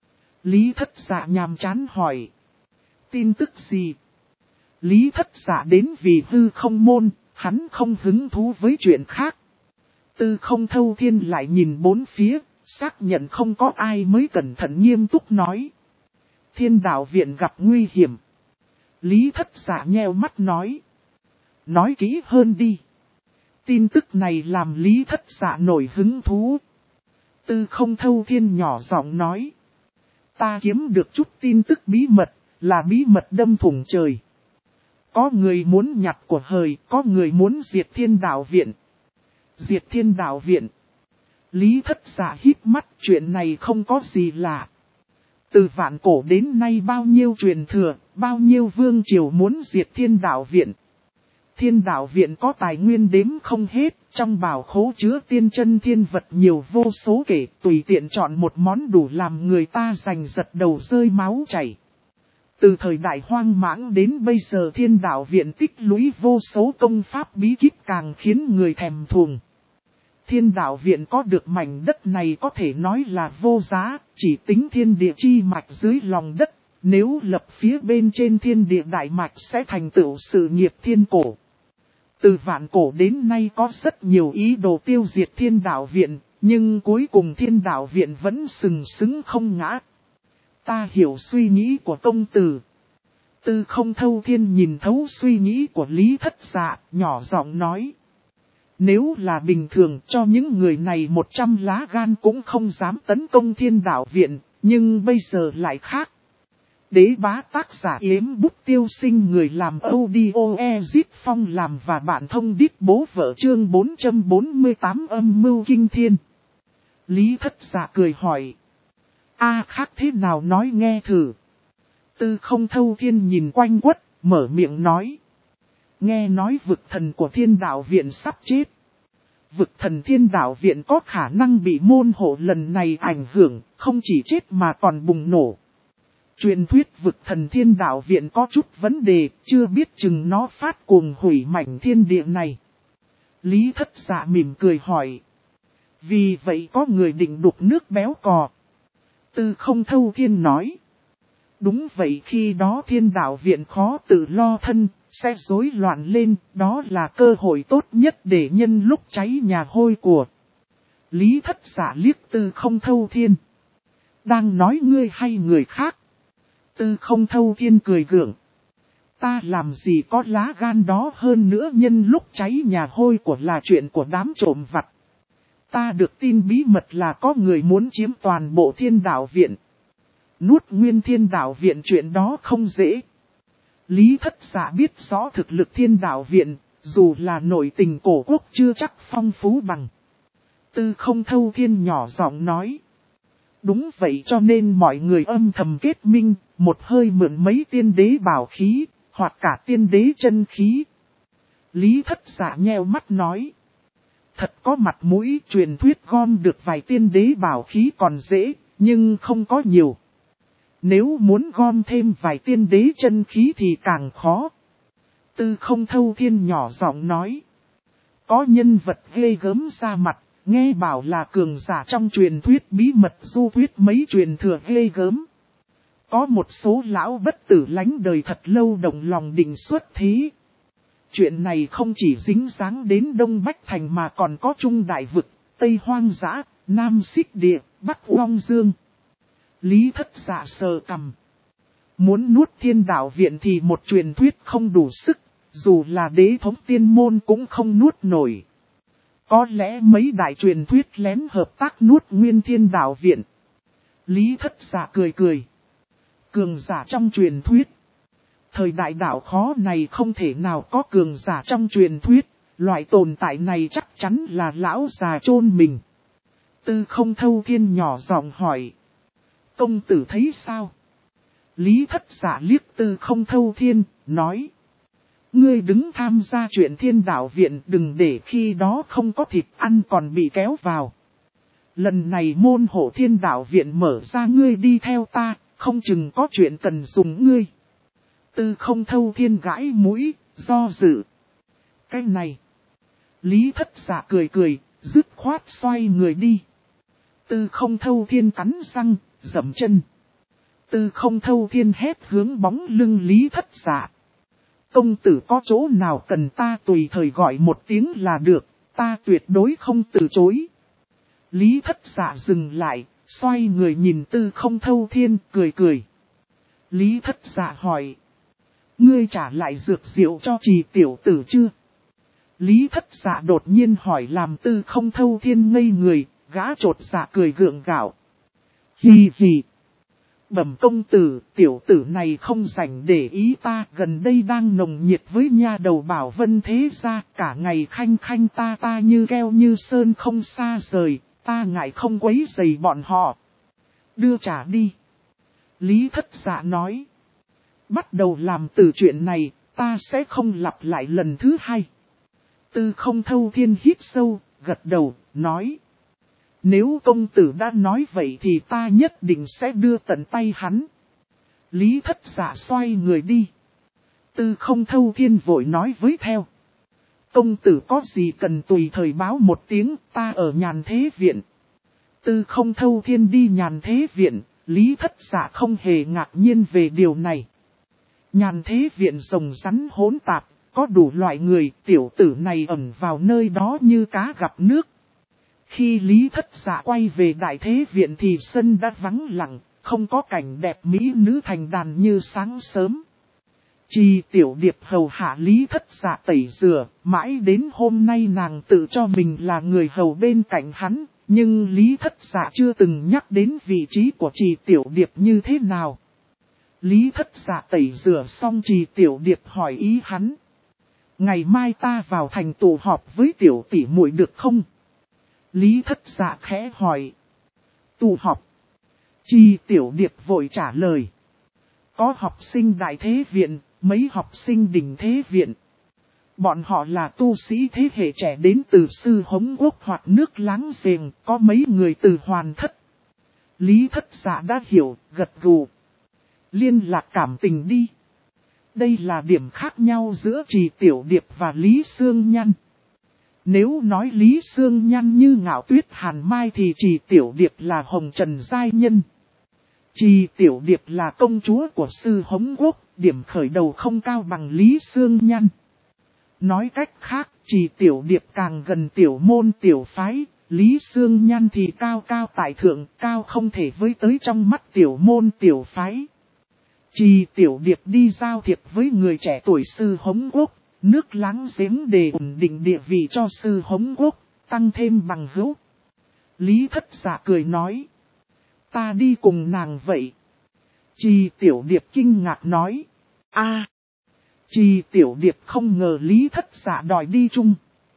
Lý Thất Dạ nhàm chán hỏi. Tin tức gì? Lý Thất Dạ đến vì hư không môn, hắn không hứng thú với chuyện khác. Tư Không Thâu Thiên lại nhìn bốn phía, xác nhận không có ai mới cẩn thận nghiêm túc nói. Thiên Đạo Viện gặp nguy hiểm. Lý Thất Dạ nheo mắt nói. Nói kỹ hơn đi. Tin tức này làm Lý Thất Dạ nổi hứng thú. Tư Không Thâu Thiên nhỏ giọng nói. Ta kiếm được chút tin tức bí mật, là bí mật đâm thủng trời. Có người muốn nhặt của hời, có người muốn diệt Thiên Đạo Viện. Diệt Thiên Đạo Viện. Lý Thất Dạ hít mắt, chuyện này không có gì lạ. Từ vạn cổ đến nay bao nhiêu truyền thừa, bao nhiêu vương triều muốn diệt Thiên Đạo Viện. Thiên Đạo Viện có tài nguyên đếm không hết, trong bảo khố chứa tiên chân thiên vật nhiều vô số kể, tùy tiện chọn một món đủ làm người ta giành giật đầu rơi máu chảy. Từ thời đại hoang mãng đến bây giờ Thiên Đạo Viện tích lũy vô số công pháp bí kíp càng khiến người thèm thuồng. Thiên Đạo Viện có được mảnh đất này có thể nói là vô giá, chỉ tính thiên địa chi mạch dưới lòng đất, nếu lập phía bên trên thiên địa đại mạch sẽ thành tựu sự nghiệp thiên cổ. Từ vạn cổ đến nay có rất nhiều ý đồ tiêu diệt Thiên Đạo Viện, nhưng cuối cùng Thiên Đạo Viện vẫn sừng sững không ngã. Ta hiểu suy nghĩ của công tử. Tư Không Thâu Thiên nhìn thấu suy nghĩ của Lý Thất Dạ, nhỏ giọng nói. Nếu là bình thường cho những người này 100 lá gan cũng không dám tấn công Thiên Đạo Viện, Nhưng bây giờ lại khác. Đế bá tác giả Yếm Bút Tiêu Sinh người làm audio Ezip Phong làm và bạn thông đít bố vợ chương 448 âm mưu kinh thiên. Lý Thất Dạ cười hỏi. Khác thế nào nói nghe thử. Tư Không Thâu Thiên nhìn quanh quất, mở miệng nói. Nghe nói vực thần của Thiên Đạo Viện sắp chết. Vực thần Thiên Đạo Viện có khả năng bị môn hộ lần này ảnh hưởng, không chỉ chết mà còn bùng nổ. Truyền thuyết vực thần Thiên Đạo Viện có chút vấn đề, chưa biết chừng nó phát cuồng hủy mảnh thiên địa này. Lý Thất Dạ mỉm cười hỏi. Vì vậy có người định đục nước béo cò. Tư Không Thâu Thiên nói. Đúng vậy, khi đó Thiên Đạo Viện khó tự lo thân, sẽ rối loạn lên, đó là cơ hội tốt nhất để nhân lúc cháy nhà hôi của. Lý Thất Dạ liếc Tư Không Thâu Thiên. Đang nói ngươi hay người khác? Tư Không Thâu Thiên cười gượng. Ta làm gì có lá gan đó, hơn nữa nhân lúc cháy nhà hôi của là chuyện của đám trộm vặt. Ta được tin bí mật là có người muốn chiếm toàn bộ Thiên Đạo Viện. Nuốt nguyên Thiên Đạo Viện chuyện đó không dễ. Lý Thất Dạ biết rõ thực lực Thiên Đạo Viện, dù là nội tình cổ quốc chưa chắc phong phú bằng. Tư Không Thâu Thiên nhỏ giọng nói. Đúng vậy, cho nên mọi người âm thầm kết minh, một hơi mượn mấy tiên đế bảo khí, hoặc cả tiên đế chân khí. Lý Thất Dạ nheo mắt nói. Thật có mặt mũi, truyền thuyết gom được vài tiên đế bảo khí còn dễ, nhưng không có nhiều. Nếu muốn gom thêm vài tiên đế chân khí thì càng khó. Tư Không Thâu Thiên nhỏ giọng nói. Có nhân vật ghê gớm ra mặt, nghe bảo là cường giả trong truyền thuyết bí mật du thuyết mấy truyền thừa ghê gớm. Có một số lão bất tử lánh đời thật lâu đồng lòng định xuất thế. Chuyện này không chỉ dính dáng đến Đông Bách Thành mà còn có Trung Đại Vực, Tây Hoang Dã, Nam Xích Địa, Bắc Uông Dương. Lý Thất Dạ sờ cằm. Muốn nuốt Thiên Đạo Viện thì một truyền thuyết không đủ sức, dù là đế thống tiên môn cũng không nuốt nổi. Có lẽ mấy đại truyền thuyết lén hợp tác nuốt nguyên Thiên Đạo Viện. Lý Thất Dạ cười cười. Cường giả trong truyền thuyết. Thời đại đạo khó này không thể nào có cường giả trong truyền thuyết, loại tồn tại này chắc chắn là lão già chôn mình. Tư Không Thâu Thiên nhỏ giọng hỏi. Công tử thấy sao? Lý Thất Dạ liếc Tư Không Thâu Thiên, nói. Ngươi đứng tham gia chuyện Thiên Đạo Viện, đừng để khi đó không có thịt ăn còn bị kéo vào. Lần này môn hộ Thiên Đạo Viện mở ra, ngươi đi theo ta, không chừng có chuyện cần dùng ngươi. Tư Không Thâu Thiên gãi mũi, do dự. Cái này. Lý Thất Dạ cười cười, dứt khoát xoay người đi. Tư Không Thâu Thiên cắn răng, dậm chân. Tư Không Thâu Thiên hét hướng bóng lưng Lý Thất Dạ. Công tử có chỗ nào cần ta tùy thời gọi một tiếng là được, ta tuyệt đối không từ chối. Lý Thất Dạ dừng lại, xoay người nhìn Tư Không Thâu Thiên, cười cười. Lý Thất Dạ hỏi. Ngươi trả lại dược diệu cho Trì tiểu tử chưa? Lý Thất Dạ đột nhiên hỏi làm Tư Không Thâu Thiên ngây người, gã chột dạ cười gượng gạo. Hì hì. Bẩm công tử, tiểu tử này không rảnh để ý ta, gần đây đang nồng nhiệt với nha đầu Bảo Vân thế gia, cả ngày khanh khanh ta như keo như sơn không xa rời, ta ngại không quấy rầy bọn họ. Đưa trả đi. Lý Thất Dạ nói. Bắt đầu làm từ chuyện này, ta sẽ không lặp lại lần thứ hai. Tư Không Thâu Thiên hít sâu, gật đầu, nói. Nếu công tử đã nói vậy thì ta nhất định sẽ đưa tận tay hắn. Lý Thất Dạ xoay người đi. Tư Không Thâu Thiên vội nói với theo. Công tử có gì cần tùy thời báo một tiếng, ta ở Nhàn Thế Viện. Tư Không Thâu Thiên đi Nhàn Thế Viện, Lý Thất Dạ không hề ngạc nhiên về điều này. Nhàn Thế Viện rồng rắn hỗn tạp, có đủ loại người, tiểu tử này ẩn vào nơi đó như cá gặp nước. Khi Lý Thất Dạ quay về Đại Thế Viện thì sân đã vắng lặng, không có cảnh đẹp mỹ nữ thành đàn như sáng sớm. Trì tiểu điệp hầu hạ Lý Thất Dạ tẩy rửa, mãi đến hôm nay nàng tự cho mình là người hầu bên cạnh hắn, nhưng Lý Thất Dạ chưa từng nhắc đến vị trí của Trì Tiểu Điệp như thế nào. Lý Thất Dạ tẩy rửa xong Trì Tiểu Điệp hỏi ý hắn. Ngày mai ta vào thành tụ họp với tiểu tỷ muội được không? Lý Thất Dạ khẽ hỏi. Tụ họp. Trì Tiểu Điệp vội trả lời. Có học sinh đại thế viện, mấy học sinh đỉnh thế viện. Bọn họ là tu sĩ thế hệ trẻ đến từ Sư Hống Quốc hoặc nước láng giềng, có mấy người từ Hoàn Thất. Lý Thất Dạ đã hiểu, gật gù. Liên lạc cảm tình đi. Đây là điểm khác nhau giữa Trì Tiểu Điệp và Lý Sương Nhăn. Nếu nói Lý Sương Nhăn như Ngạo Tuyết Hàn Mai thì Trì Tiểu Điệp là Hồng Trần Giai Nhân. Trì Tiểu Điệp là công chúa của Sư Hống Quốc, điểm khởi đầu không cao bằng Lý Sương Nhăn. Nói cách khác, Trì Tiểu Điệp càng gần tiểu môn tiểu phái, Lý Sương Nhăn thì cao cao tại thượng, cao không thể với tới trong mắt tiểu môn tiểu phái. Trì Tiểu Điệp đi giao thiệp với người trẻ tuổi Sư Hống Quốc, nước láng giếng để ổn định địa vị cho Sư Hống Quốc, tăng thêm bằng hữu. Lý Thất Dạ cười nói. Ta đi cùng nàng vậy. Trì Tiểu Điệp kinh ngạc nói. Trì Tiểu Điệp không ngờ Lý Thất Dạ đòi đi chung.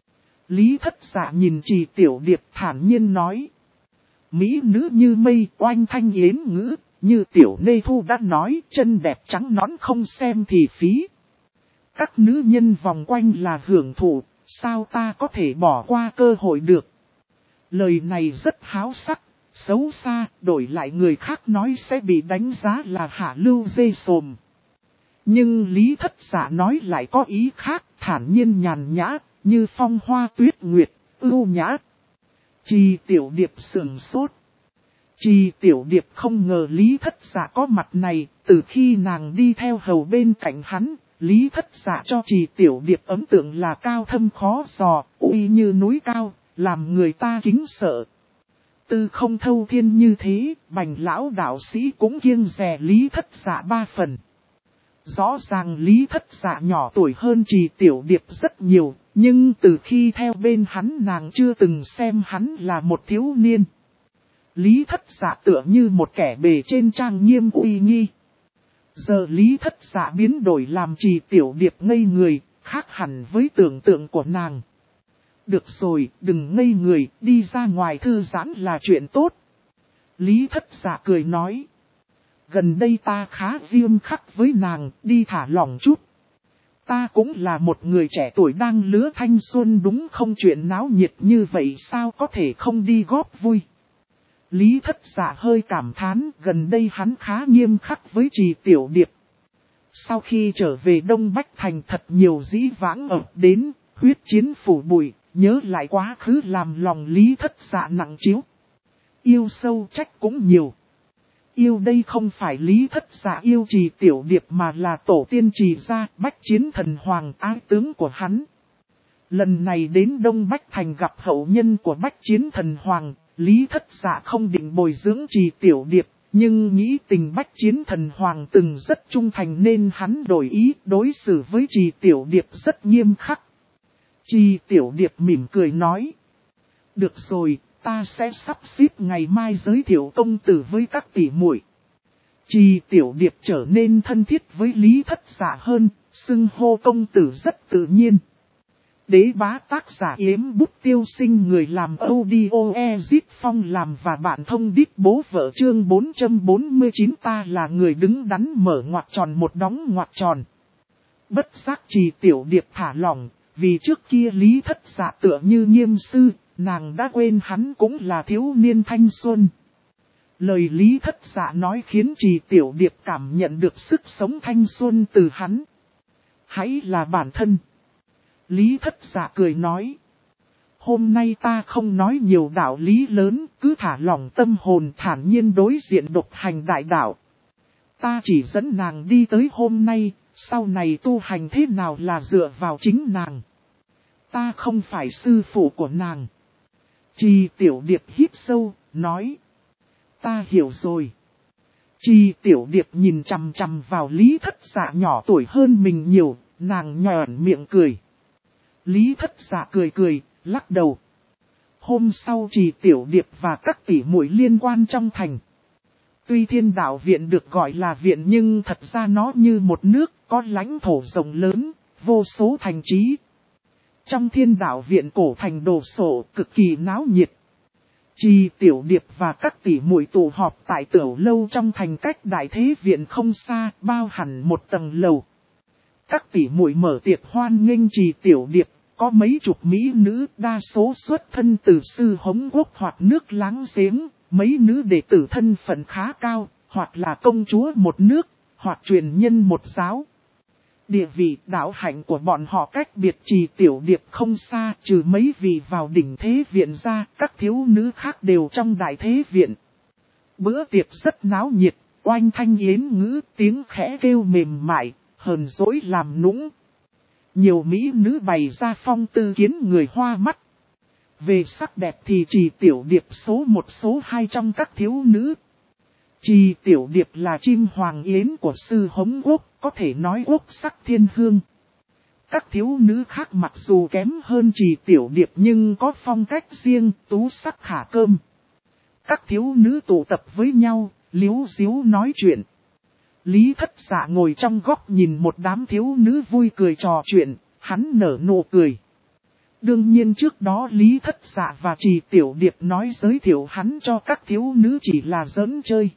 Lý Thất Dạ nhìn Trì Tiểu Điệp thản nhiên nói. Mỹ nữ như mây oanh thanh yến ngữ, như Tiểu Nê Thu đã nói chân đẹp trắng nõn không xem thì phí. Các nữ nhân vòng quanh là hưởng thụ, sao ta có thể bỏ qua cơ hội được. Lời này rất háo sắc, xấu xa, đổi lại người khác nói sẽ bị đánh giá là hạ lưu dê sồm. Nhưng Lý Thất Dạ nói lại có ý khác, thản nhiên nhàn nhã, như phong hoa tuyết nguyệt, ưu nhã. Trì Tiểu Điệp sửng sốt. Trì Tiểu Điệp không ngờ Lý Thất Dạ có mặt này, từ khi nàng đi theo hầu bên cạnh hắn, Lý Thất Dạ cho Trì Tiểu Điệp ấn tượng là cao thâm khó dò, uy như núi cao, làm người ta kính sợ. Tư không thâu thiên như thế, Bành lão đạo sĩ cũng kiêng dè Lý Thất Dạ 3 phần. Rõ ràng Lý Thất Dạ nhỏ tuổi hơn Trì Tiểu Điệp rất nhiều, nhưng từ khi theo bên hắn nàng chưa từng xem hắn là một thiếu niên. Lý Thất Dạ tựa như một kẻ bề trên trang nghiêm uy nghi. Giờ Lý Thất Dạ biến đổi làm Trì Tiểu Điệp ngây người, khác hẳn với tưởng tượng của nàng. Được rồi, đừng ngây người, đi ra ngoài thư giãn là chuyện tốt. Lý Thất Dạ cười nói. Gần đây ta khá nghiêm khắc với nàng, đi thả lỏng chút. Ta cũng là một người trẻ tuổi đang lứa thanh xuân đúng không, chuyện náo nhiệt như vậy sao có thể không đi góp vui. Lý Thất Dạ hơi cảm thán, gần đây hắn khá nghiêm khắc với Trì Tiểu Điệp. Sau khi trở về Đông Bách Thành thật nhiều dĩ vãng ập đến, huyết chiến phủ bụi, nhớ lại quá khứ làm lòng Lý Thất Dạ nặng chiếu. Yêu sâu trách cũng nhiều. Yêu đây không phải Lý Thất Dạ yêu Trì Tiểu Điệp mà là tổ tiên Trì gia Bách Chiến Thần Hoàng ái tướng của hắn. Lần này đến Đông Bách Thành gặp hậu nhân của Bách Chiến Thần Hoàng, Lý Thất Dạ không định bồi dưỡng Trì Tiểu Điệp, nhưng nghĩ tình Bách Chiến Thần Hoàng từng rất trung thành nên hắn đổi ý đối xử với Trì Tiểu Điệp rất nghiêm khắc. Trì Tiểu Điệp mỉm cười nói. Được rồi, ta sẽ sắp xếp ngày mai giới thiệu công tử với các tỷ muội. Trì Tiểu Điệp trở nên thân thiết với Lý Thất Dạ hơn, xưng hô công tử rất tự nhiên. Đế bá tác giả Yếm Bút Tiêu Sinh, người làm audio Ezit Phong làm và bạn thông đít bố vợ, chương 449. Ta là người đứng đắn mở ngoặc tròn một đóng ngoặc tròn. Bất giác Trì Tiểu Điệp thả lỏng, vì trước kia Lý Thất Dạ tựa như nghiêm sư, nàng đã quên hắn cũng là thiếu niên thanh xuân. Lời Lý Thất Dạ nói khiến Trì Tiểu Điệp cảm nhận được sức sống thanh xuân từ hắn. Hãy là bản thân. Lý Thất Dạ cười nói. Hôm nay ta không nói nhiều đạo lý lớn, cứ thả lỏng tâm hồn thản nhiên đối diện độc hành đại đạo. Ta chỉ dẫn nàng đi tới hôm nay, sau này tu hành thế nào là dựa vào chính nàng. Ta không phải sư phụ của nàng. Trì Tiểu Điệp hít sâu, nói. Ta hiểu rồi. Trì Tiểu Điệp nhìn chằm chằm vào Lý Thất Dạ nhỏ tuổi hơn mình nhiều, nàng nhòn miệng cười. Lý Thất Dạ cười cười, lắc đầu. Hôm sau Trì Tiểu Điệp và các tỷ muội liên quan trong thành. Tuy Thiên Đạo Viện được gọi là viện nhưng thật ra nó như một nước có lãnh thổ rộng lớn, vô số thành trì. Trong Thiên Đạo Viện cổ thành đồ sộ cực kỳ náo nhiệt. Trì Tiểu Điệp và các tỷ muội tụ họp tại tiểu lâu trong thành cách Đại Thế Viện không xa, bao hẳn một tầng lầu. Các tỷ muội mở tiệc hoan nghênh Trì Tiểu Điệp, có mấy chục mỹ nữ đa số xuất thân từ sư hống quốc hoặc nước láng giếng, mấy nữ đệ tử thân phận khá cao, hoặc là công chúa một nước, hoặc truyền nhân một giáo. Địa vị đạo hạnh của bọn họ cách biệt Trì Tiểu Điệp không xa, trừ mấy vị vào đỉnh Thế Viện ra, các thiếu nữ khác đều trong Đại Thế Viện. Bữa tiệc rất náo nhiệt, oanh thanh yến ngữ, tiếng khẽ kêu mềm mại, hờn dỗi làm nũng. Nhiều mỹ nữ bày ra phong tư khiến người hoa mắt. Về sắc đẹp thì Trì Tiểu Điệp số 1 số 2 trong các thiếu nữ. Trì Tiểu Điệp là chim hoàng yến của sư hống quốc, có thể nói quốc sắc thiên hương. Các thiếu nữ khác mặc dù kém hơn Trì Tiểu Điệp nhưng có phong cách riêng, tú sắc khả cơm. Các thiếu nữ tụ tập với nhau, líu díu nói chuyện. Lý Thất Dạ ngồi trong góc nhìn một đám thiếu nữ vui cười trò chuyện, hắn nở nụ cười. Đương nhiên trước đó Lý Thất Dạ và Trì Tiểu Điệp nói giới thiệu hắn cho các thiếu nữ chỉ là giỡn chơi.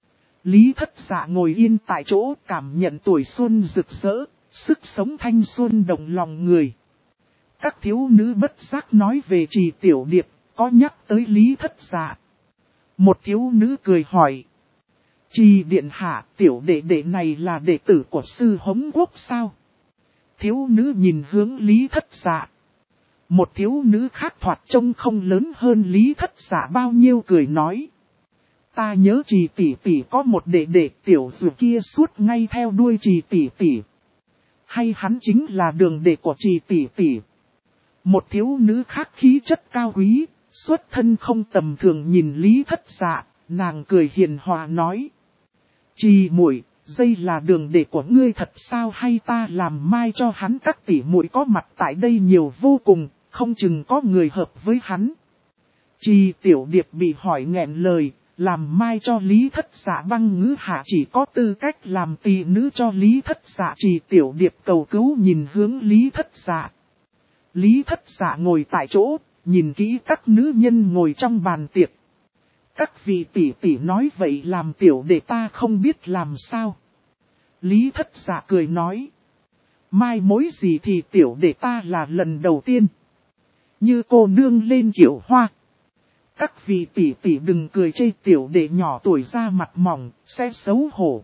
Lý Thất Dạ ngồi yên tại chỗ cảm nhận tuổi xuân rực rỡ, sức sống thanh xuân động lòng người. Các thiếu nữ bất giác nói về Trì Tiểu Điệp, có nhắc tới Lý Thất Dạ. Một thiếu nữ cười hỏi. Trì điện hạ, tiểu đệ đệ này là đệ tử của sư hống quốc sao? Thiếu nữ nhìn hướng Lý Thất Dạ. Một thiếu nữ khác thoạt trông không lớn hơn Lý Thất Dạ bao nhiêu cười nói. Ta nhớ Trì tỷ tỷ có một đệ đệ tiểu dù kia suốt ngay theo đuôi Trì tỷ tỷ. Hay hắn chính là đường đệ của Trì tỷ tỷ? Một thiếu nữ khác khí chất cao quý, xuất thân không tầm thường nhìn Lý Thất Dạ, nàng cười hiền hòa nói. Trì muội, đây là đường đệ của ngươi thật sao hay ta làm mai cho hắn các tỷ muội có mặt tại đây nhiều vô cùng, không chừng có người hợp với hắn. Trì Tiểu Điệp bị hỏi nghẹn lời, làm mai cho Lý Thất Dạ băng ngữ hạ chỉ có tư cách làm tỳ nữ cho Lý Thất Dạ. Trì Tiểu Điệp cầu cứu nhìn hướng Lý Thất Dạ. Lý Thất Dạ ngồi tại chỗ, nhìn kỹ các nữ nhân ngồi trong bàn tiệc. Các vị tỷ tỷ nói vậy làm tiểu đệ ta không biết làm sao. Lý Thất Dạ cười nói. Mai mối gì thì tiểu đệ ta là lần đầu tiên. Như cô nương lên kiểu hoa. Các vị tỷ tỷ đừng cười chê tiểu đệ nhỏ tuổi ra mặt mỏng, sẽ xấu hổ.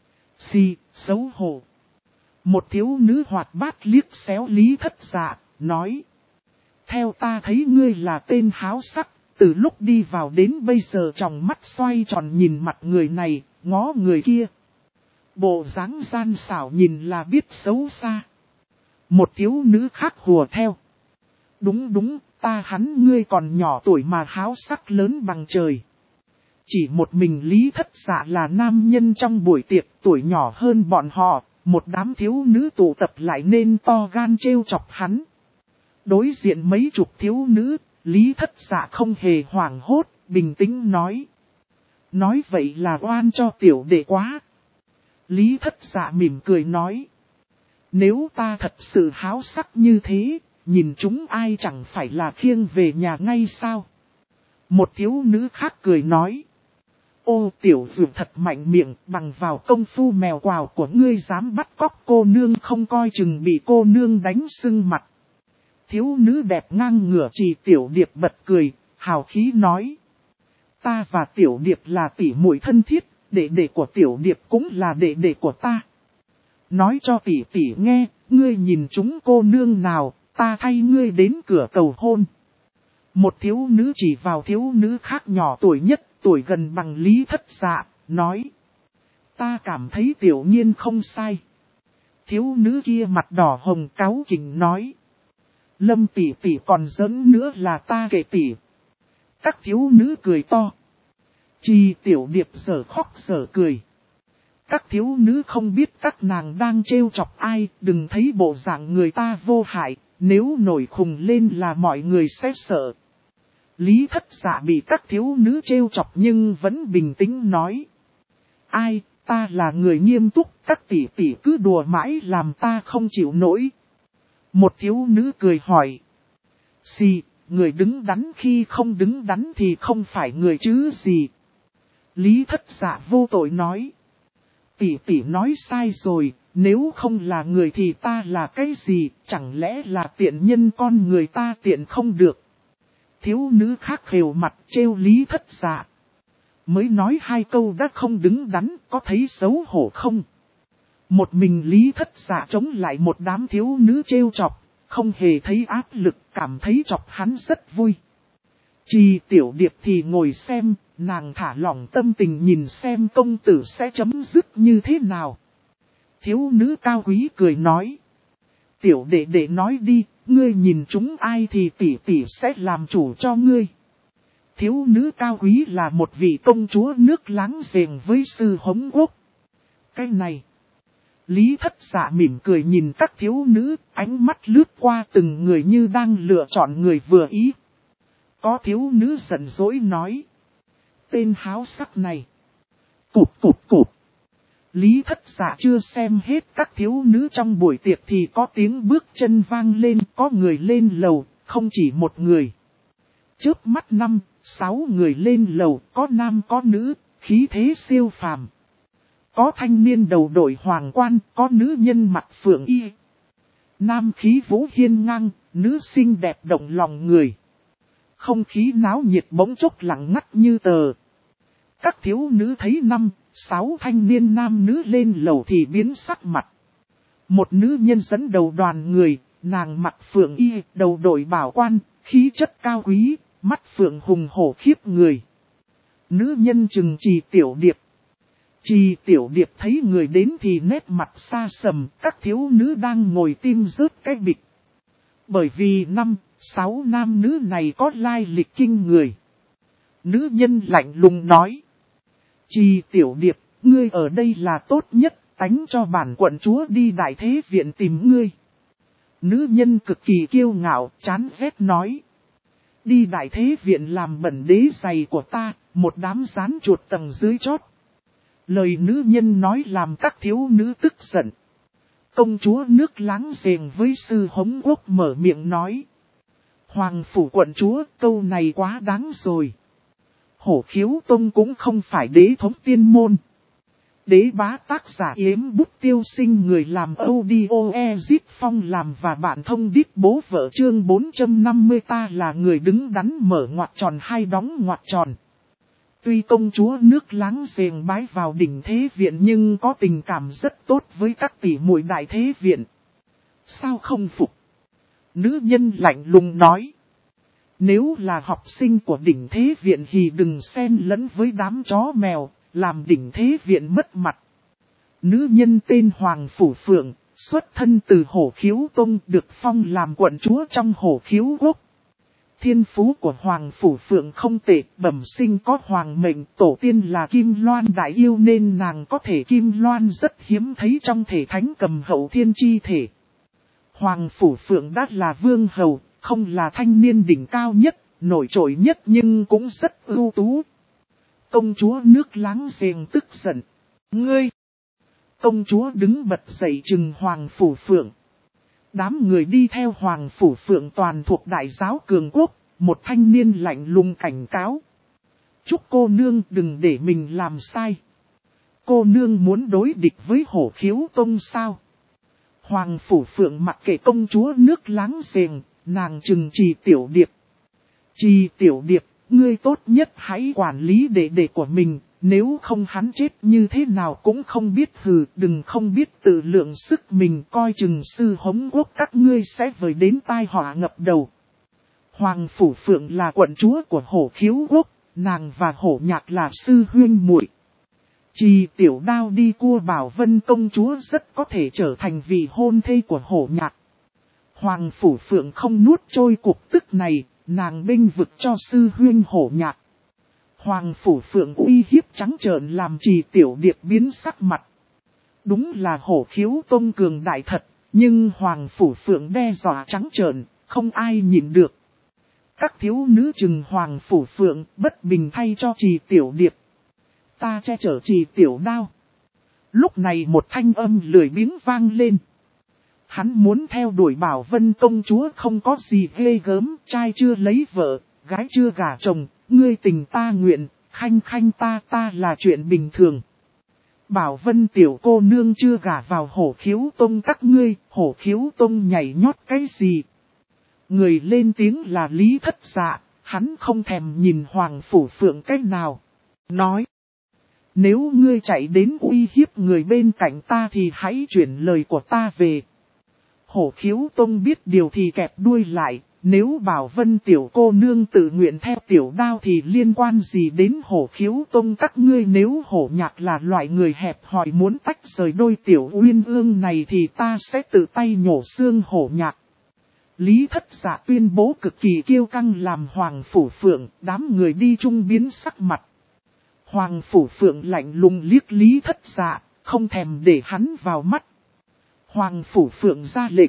Xấu hổ. Một thiếu nữ hoạt bát liếc xéo Lý Thất Dạ, nói. Theo ta thấy ngươi là tên háo sắc, từ lúc đi vào đến bây giờ tròng mắt xoay tròn nhìn mặt người này, ngó người kia. Bộ dáng gian xảo nhìn là biết xấu xa. Một thiếu nữ khác hùa theo. Đúng, ta hắn ngươi còn nhỏ tuổi mà háo sắc lớn bằng trời. Chỉ một mình Lý Thất Dạ là nam nhân trong buổi tiệc tuổi nhỏ hơn bọn họ, một đám thiếu nữ tụ tập lại nên to gan trêu chọc hắn. Đối diện mấy chục thiếu nữ, Lý Thất Dạ không hề hoảng hốt, bình tĩnh nói. Nói vậy là oan cho tiểu đệ quá. Lý Thất Dạ mỉm cười nói. Nếu ta thật sự háo sắc như thế, nhìn chúng ai chẳng phải là khiêng về nhà ngay sao? Một thiếu nữ khác cười nói. Ô tiểu dụ thật mạnh miệng, bằng vào công phu mèo quào của ngươi dám bắt cóc cô nương không coi chừng bị cô nương đánh sưng mặt. Thiếu nữ đẹp ngang ngửa Trì Tiểu Điệp bật cười, hào khí nói. Ta và Tiểu Điệp là tỷ muội thân thiết, đệ đệ của Tiểu Điệp cũng là đệ đệ của ta. Nói cho tỷ tỷ nghe, ngươi nhìn chúng cô nương nào, ta thay ngươi đến cửa cầu hôn. Một thiếu nữ chỉ vào thiếu nữ khác nhỏ tuổi nhất, tuổi gần bằng Lý Thất Dạ, nói. Ta cảm thấy Tiểu Nhiên không sai. Thiếu nữ kia mặt đỏ hồng cáu kỉnh nói. Lâm tỷ tỷ còn giỡn nữa là ta kể tỷ. Các thiếu nữ cười to. Trì Tiểu Điệp giờ khóc giờ cười. Các thiếu nữ không biết các nàng đang trêu chọc ai, đừng thấy bộ dạng người ta vô hại, nếu nổi khùng lên là mọi người sẽ sợ. Lý Thất Dạ bị các thiếu nữ trêu chọc nhưng vẫn bình tĩnh nói. Ai, ta là người nghiêm túc, các tỷ tỷ cứ đùa mãi làm ta không chịu nổi. Một thiếu nữ cười hỏi. Gì, người đứng đắn khi không đứng đắn thì không phải người chứ gì. Lý Thất Dạ vô tội nói. Tỷ tỷ nói sai rồi, nếu không là người thì ta là cái gì, chẳng lẽ là tiện nhân con người ta tiện không được. Thiếu nữ khác khều mặt trêu Lý Thất Dạ. Mới nói 2 câu đã không đứng đắn, có thấy xấu hổ không? Một mình Lý Thất Dạ chống lại một đám thiếu nữ trêu chọc, không hề thấy áp lực, cảm thấy chọc hắn rất vui. Trì Tiểu Điệp thì ngồi xem, nàng thả lỏng tâm tình nhìn xem công tử sẽ chấm dứt như thế nào. Thiếu nữ cao quý cười nói. Tiểu đệ đệ nói đi, ngươi nhìn chúng ai thì tỷ tỷ sẽ làm chủ cho ngươi. Thiếu nữ cao quý là một vị công chúa nước láng giềng với sư Hống Quốc. Cái này. Lý Thất Dạ mỉm cười nhìn các thiếu nữ, ánh mắt lướt qua từng người như đang lựa chọn người vừa ý. Có thiếu nữ giận dỗi nói. Tên háo sắc này. Cụp cụp cụp. Lý Thất Dạ chưa xem hết các thiếu nữ trong buổi tiệc thì có tiếng bước chân vang lên, có người lên lầu, không chỉ một người. Chớp mắt 5, 6 người lên lầu, có nam có nữ, khí thế siêu phàm. Có thanh niên đầu đội hoàng quan, có nữ nhân mặt phượng y. Nam khí vũ hiên ngang, nữ xinh đẹp động lòng người. Không khí náo nhiệt bỗng chốc lặng ngắt như tờ. Các thiếu nữ thấy 5, 6 thanh niên nam nữ lên lầu thì biến sắc mặt. Một nữ nhân dẫn đầu đoàn người, nàng mặt phượng y, đầu đội bảo quan, khí chất cao quý, mắt phượng hùng hổ khiếp người. Nữ nhân chừng Trì Tiểu Điệp. Trì Tiểu Điệp thấy người đến thì nét mặt xa sầm, các thiếu nữ đang ngồi tim rớt cái bịch. Bởi vì 5, 6 nam nữ này có lai lịch kinh người. Nữ nhân lạnh lùng nói. Trì Tiểu Điệp, ngươi ở đây là tốt nhất, tánh cho bản quận chúa đi Đại Thế Viện tìm ngươi. Nữ nhân cực kỳ kiêu ngạo, chán ghét nói. Đi Đại Thế Viện làm bẩn đế giày của ta, một đám rán chuột tầng dưới chót. Lời nữ nhân nói làm các thiếu nữ tức giận. Công chúa nước láng giềng với sư Hống Quốc mở miệng nói. Hoàng phủ quận chúa, câu này quá đáng rồi. Hổ Khiếu Tông cũng không phải đế thống tiên môn. Đế bá tác giả Yếm Bút Tiêu Sinh người làm audio Ezit Phong làm và bạn thông điệp bố vợ chương 450 ta là người đứng đắn mở ngoặc tròn hay đóng ngoặc tròn. Tuy công chúa nước láng giềng bái vào đỉnh Thế Viện nhưng có tình cảm rất tốt với các tỷ muội Đại Thế Viện. Sao không phục? Nữ nhân lạnh lùng nói. Nếu là học sinh của đỉnh Thế Viện thì đừng xen lẫn với đám chó mèo, làm đỉnh Thế Viện mất mặt. Nữ nhân tên Hoàng Phủ Phượng, xuất thân từ Hổ Khiếu Tông được phong làm quận chúa trong Hổ Khiếu Quốc. Thiên phú của Hoàng Phủ Phượng không tệ, bẩm sinh có hoàng mệnh, tổ tiên là Kim Loan đại yêu nên nàng có thể Kim Loan rất hiếm thấy trong thể thánh cầm hậu thiên chi thể. Hoàng Phủ Phượng đã là vương hầu, không là thanh niên đỉnh cao nhất, nổi trội nhất nhưng cũng rất ưu tú. Công chúa nước láng giềng tức giận. Ngươi! Công chúa đứng bật dậy trừng Hoàng Phủ Phượng. Đám người đi theo Hoàng Phủ Phượng toàn thuộc Đại giáo Cường Quốc, một thanh niên lạnh lùng cảnh cáo. Chúc cô nương đừng để mình làm sai. Cô nương muốn đối địch với Hổ Khiếu Tông sao? Hoàng Phủ Phượng mặc kệ công chúa nước láng giềng, nàng trừng Trì Tiểu Điệp. Trì Tiểu Điệp, ngươi tốt nhất hãy quản lý đệ đệ của mình, nếu không hắn chết như thế nào cũng không biết hừ, đừng không biết tự lượng sức mình coi chừng sư Hống Quốc các ngươi sẽ vời đến tai họa ngập đầu. Hoàng Phủ Phượng là quận chúa của Hổ Khiếu Quốc, nàng và Hổ Nhạc là sư huynh muội. Trì Tiểu Đao đi cua Bảo Vân công chúa rất có thể trở thành vị hôn thê của Hổ Nhạc. Hoàng Phủ Phượng không nuốt trôi cục tức này, nàng bênh vực cho sư huynh Hổ Nhạc. Hoàng Phủ Phượng uy hiếp trắng trợn làm Trì Tiểu Điệp biến sắc mặt. Đúng là Hổ Khiếu Tông cường đại thật, nhưng Hoàng Phủ Phượng đe dọa trắng trợn, không ai nhịn được. Các thiếu nữ trừng Hoàng Phủ Phượng bất bình thay cho Trì Tiểu Điệp. Ta che chở Trì Tiểu Đao. Lúc này một thanh âm lười biếng vang lên. Hắn muốn theo đuổi Bảo Vân công chúa không có gì ghê gớm, trai chưa lấy vợ, gái chưa gả chồng, ngươi tình ta nguyện, khanh khanh ta là chuyện bình thường. Bảo Vân tiểu cô nương chưa gả vào Hổ Khiếu Tông các ngươi, Hổ Khiếu Tông nhảy nhót cái gì? Người lên tiếng là Lý Thất Dạ, hắn không thèm nhìn Hoàng Phủ Phượng cách nào. Nói, nếu ngươi chạy đến uy hiếp người bên cạnh ta thì hãy chuyển lời của ta về. Hổ Khiếu Tông biết điều thì kẹp đuôi lại, nếu Bảo Vân tiểu cô nương tự nguyện theo Tiểu Đao thì liên quan gì đến Hổ Khiếu Tông các ngươi, nếu Hổ Nhạc là loại người hẹp hòi muốn tách rời đôi Tiểu Uyên Ương này thì ta sẽ tự tay nhổ xương Hổ Nhạc. Lý Thất Dạ tuyên bố cực kỳ kiêu căng làm Hoàng Phủ Phượng, đám người đi chung biến sắc mặt. Hoàng Phủ Phượng lạnh lùng liếc Lý Thất Dạ, không thèm để hắn vào mắt. Hoàng Phủ Phượng ra lệnh.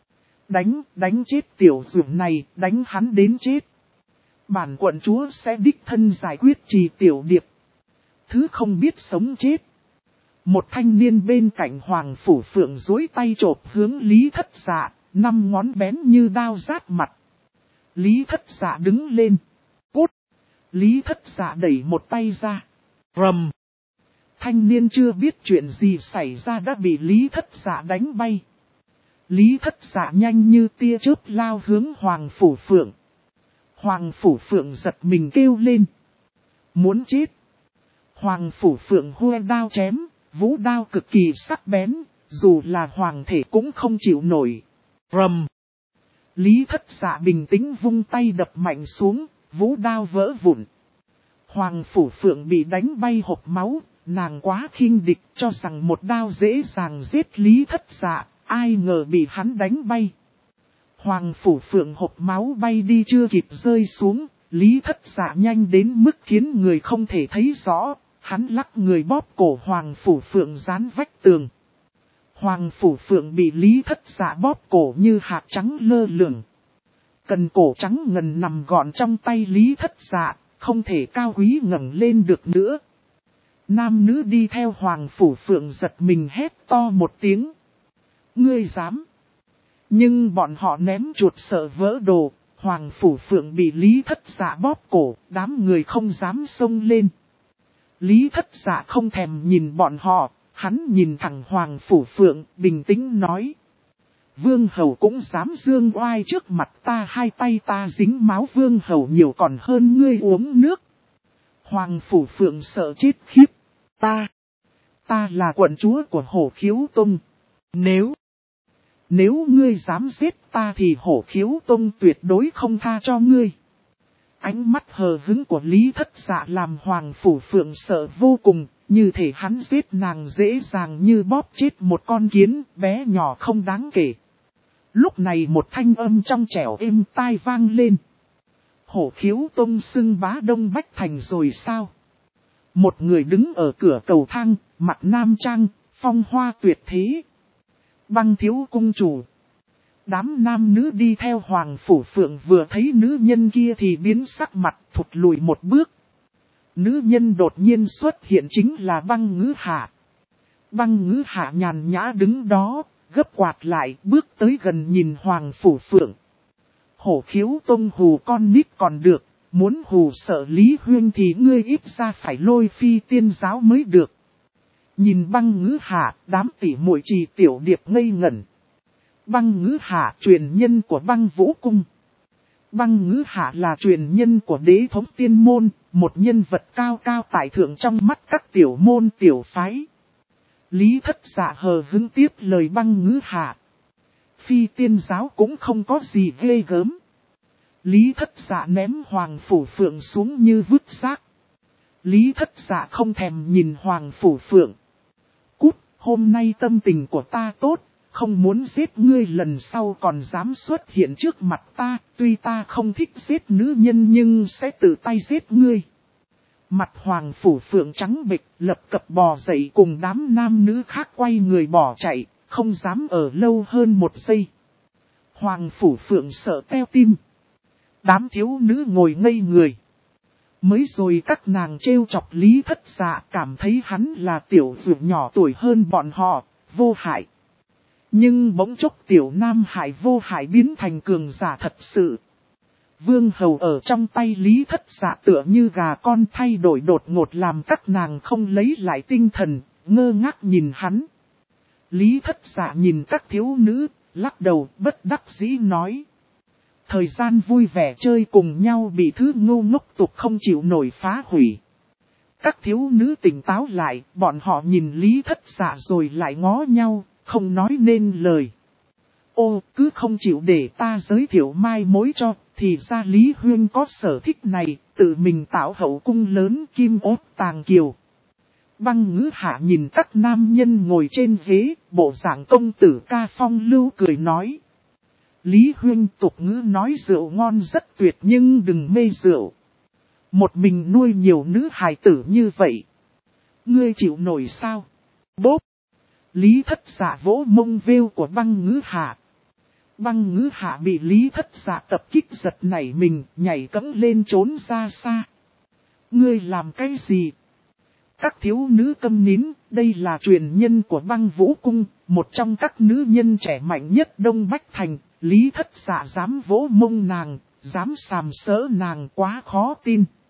Đánh chết tiểu dưỡng này, đánh hắn đến chết. Bản quận chúa sẽ đích thân giải quyết Trì Tiểu Điệp. Thứ không biết sống chết. Một thanh niên bên cạnh Hoàng Phủ Phượng duỗi tay chộp hướng Lý Thất Dạ, 5 ngón bén như đao rát mặt. Lý Thất Dạ đứng lên. Cút! Lý Thất Dạ đẩy một tay ra. Rầm! Thanh niên chưa biết chuyện gì xảy ra đã bị Lý Thất Dạ đánh bay. Lý Thất Dạ nhanh như tia chớp lao hướng Hoàng Phủ Phượng. Hoàng Phủ Phượng giật mình kêu lên. Muốn chết! Hoàng Phủ Phượng hua đao chém, vũ đao cực kỳ sắc bén, dù là hoàng thể cũng không chịu nổi. Rầm! Lý Thất Dạ bình tĩnh vung tay đập mạnh xuống, vũ đao vỡ vụn. Hoàng Phủ Phượng bị đánh bay hộc máu, nàng quá khinh địch cho rằng một đao dễ dàng giết Lý Thất Dạ, ai ngờ bị hắn đánh bay. Hoàng Phủ Phượng hộc máu bay đi chưa kịp rơi xuống, Lý Thất Dạ nhanh đến mức khiến người không thể thấy rõ, hắn lắc người bóp cổ Hoàng Phủ Phượng dán vách tường. Hoàng Phủ Phượng bị Lý Thất Dạ bóp cổ như hạt trắng lơ lửng. Cần cổ trắng ngần nằm gọn trong tay Lý Thất Dạ, không thể cao quý ngẩng lên được nữa. Nam nữ đi theo Hoàng Phủ Phượng giật mình hét to một tiếng. Ngươi dám! Nhưng bọn họ ném chuột sợ vỡ đồ, Hoàng Phủ Phượng bị Lý Thất Dạ bóp cổ, đám người không dám xông lên. Lý Thất Dạ không thèm nhìn bọn họ, hắn nhìn thẳng Hoàng Phủ Phượng, bình tĩnh nói. Vương Hầu cũng dám dương oai trước mặt ta, hai tay ta dính máu Vương Hầu nhiều còn hơn ngươi uống nước. Hoàng Phủ Phượng sợ chết khiếp. Ta là quận chúa của Hổ Khiếu Tông. Nếu ngươi dám giết ta thì Hổ Khiếu Tông tuyệt đối không tha cho ngươi. Ánh mắt hờ hững của Lý Thất Dạ làm Hoàng Phủ Phượng sợ vô cùng, như thể hắn giết nàng dễ dàng như bóp chết một con kiến bé nhỏ không đáng kể. Lúc này một thanh âm trong trẻo êm tai vang lên. Hổ Khiếu Tông xưng bá Đông Bách Thành rồi sao? Một người đứng ở cửa cầu thang, mặt nam trang, phong hoa tuyệt thế. Băng thiếu cung chủ. Đám nam nữ đi theo Hoàng Phủ Phượng vừa thấy nữ nhân kia thì biến sắc mặt thụt lùi một bước. Nữ nhân đột nhiên xuất hiện chính là Băng Ngữ Hạ. Băng Ngữ Hạ nhàn nhã đứng đó, gấp quạt lại bước tới gần nhìn Hoàng Phủ Phượng. Hổ Khiếu Tông hù con nít còn được, muốn hù sợ Lý Huyên thì ngươi ít ra phải lôi Phi Tiên giáo mới được. Nhìn Băng Ngữ Hạ, đám tỷ muội Trì Tiểu Điệp ngây ngẩn. Băng Ngữ Hạ truyền nhân của Băng Vũ Cung. Băng Ngữ Hạ là truyền nhân của Đế Thống Tiên Môn, một nhân vật cao cao tại thượng trong mắt các tiểu môn tiểu phái. Lý Thất Dạ hờ hững tiếp lời Băng Ngữ Hạ. Phi Tiên giáo cũng không có gì ghê gớm. Lý Thất Dạ ném Hoàng Phủ Phượng xuống như vứt xác. Lý Thất Dạ không thèm nhìn Hoàng Phủ Phượng. Cút, hôm nay tâm tình của ta tốt, không muốn giết ngươi lần sau còn dám xuất hiện trước mặt ta, tuy ta không thích giết nữ nhân nhưng sẽ tự tay giết ngươi. Mặt Hoàng Phủ Phượng trắng bệch, lập cập bò dậy cùng đám nam nữ khác quay người bỏ chạy, không dám ở lâu hơn một giây. Hoàng Phủ Phượng sợ teo tim. Đám thiếu nữ ngồi ngây người. Mới rồi các nàng trêu chọc Lý Thất Dạ, cảm thấy hắn là tiểu dược nhỏ tuổi hơn bọn họ, vô hại. Nhưng bỗng chốc tiểu nam hại vô hại biến thành cường giả thật sự. Vương hầu ở trong tay Lý Thất Dạ tựa như gà con, thay đổi đột ngột làm các nàng không lấy lại tinh thần, ngơ ngác nhìn hắn. Lý Thất Dạ nhìn các thiếu nữ, lắc đầu bất đắc dĩ nói. Thời gian vui vẻ chơi cùng nhau bị thứ ngu ngốc tục không chịu nổi phá hủy. Các thiếu nữ tỉnh táo lại, bọn họ nhìn Lý Thất Dạ rồi lại ngó nhau, không nói nên lời. Ô, cứ không chịu để ta giới thiệu mai mối cho, thì ra Lý Huyên có sở thích này, tự mình tạo hậu cung lớn kim ốt tàng kiều. Băng Ngữ Hạ nhìn các nam nhân ngồi trên ghế, bộ dạng công tử ca phong lưu cười nói. Lý Huyên tục ngữ nói rượu ngon rất tuyệt nhưng đừng mê rượu. Một mình nuôi nhiều nữ hài tử như vậy. Ngươi chịu nổi sao? Bốp! Lý Thất Dạ vỗ mông vêu của Băng Ngữ Hạ. Băng Ngữ Hạ bị Lý Thất Dạ tập kích giật nảy mình, nhảy cẫng lên trốn ra xa. Ngươi làm cái gì? Các thiếu nữ câm nín, đây là truyền nhân của Băng Vũ Cung, một trong các nữ nhân trẻ mạnh nhất Đông Bách Thành. Lý Thất Dạ dám vỗ mông nàng, dám sàm sỡ nàng quá khó tin.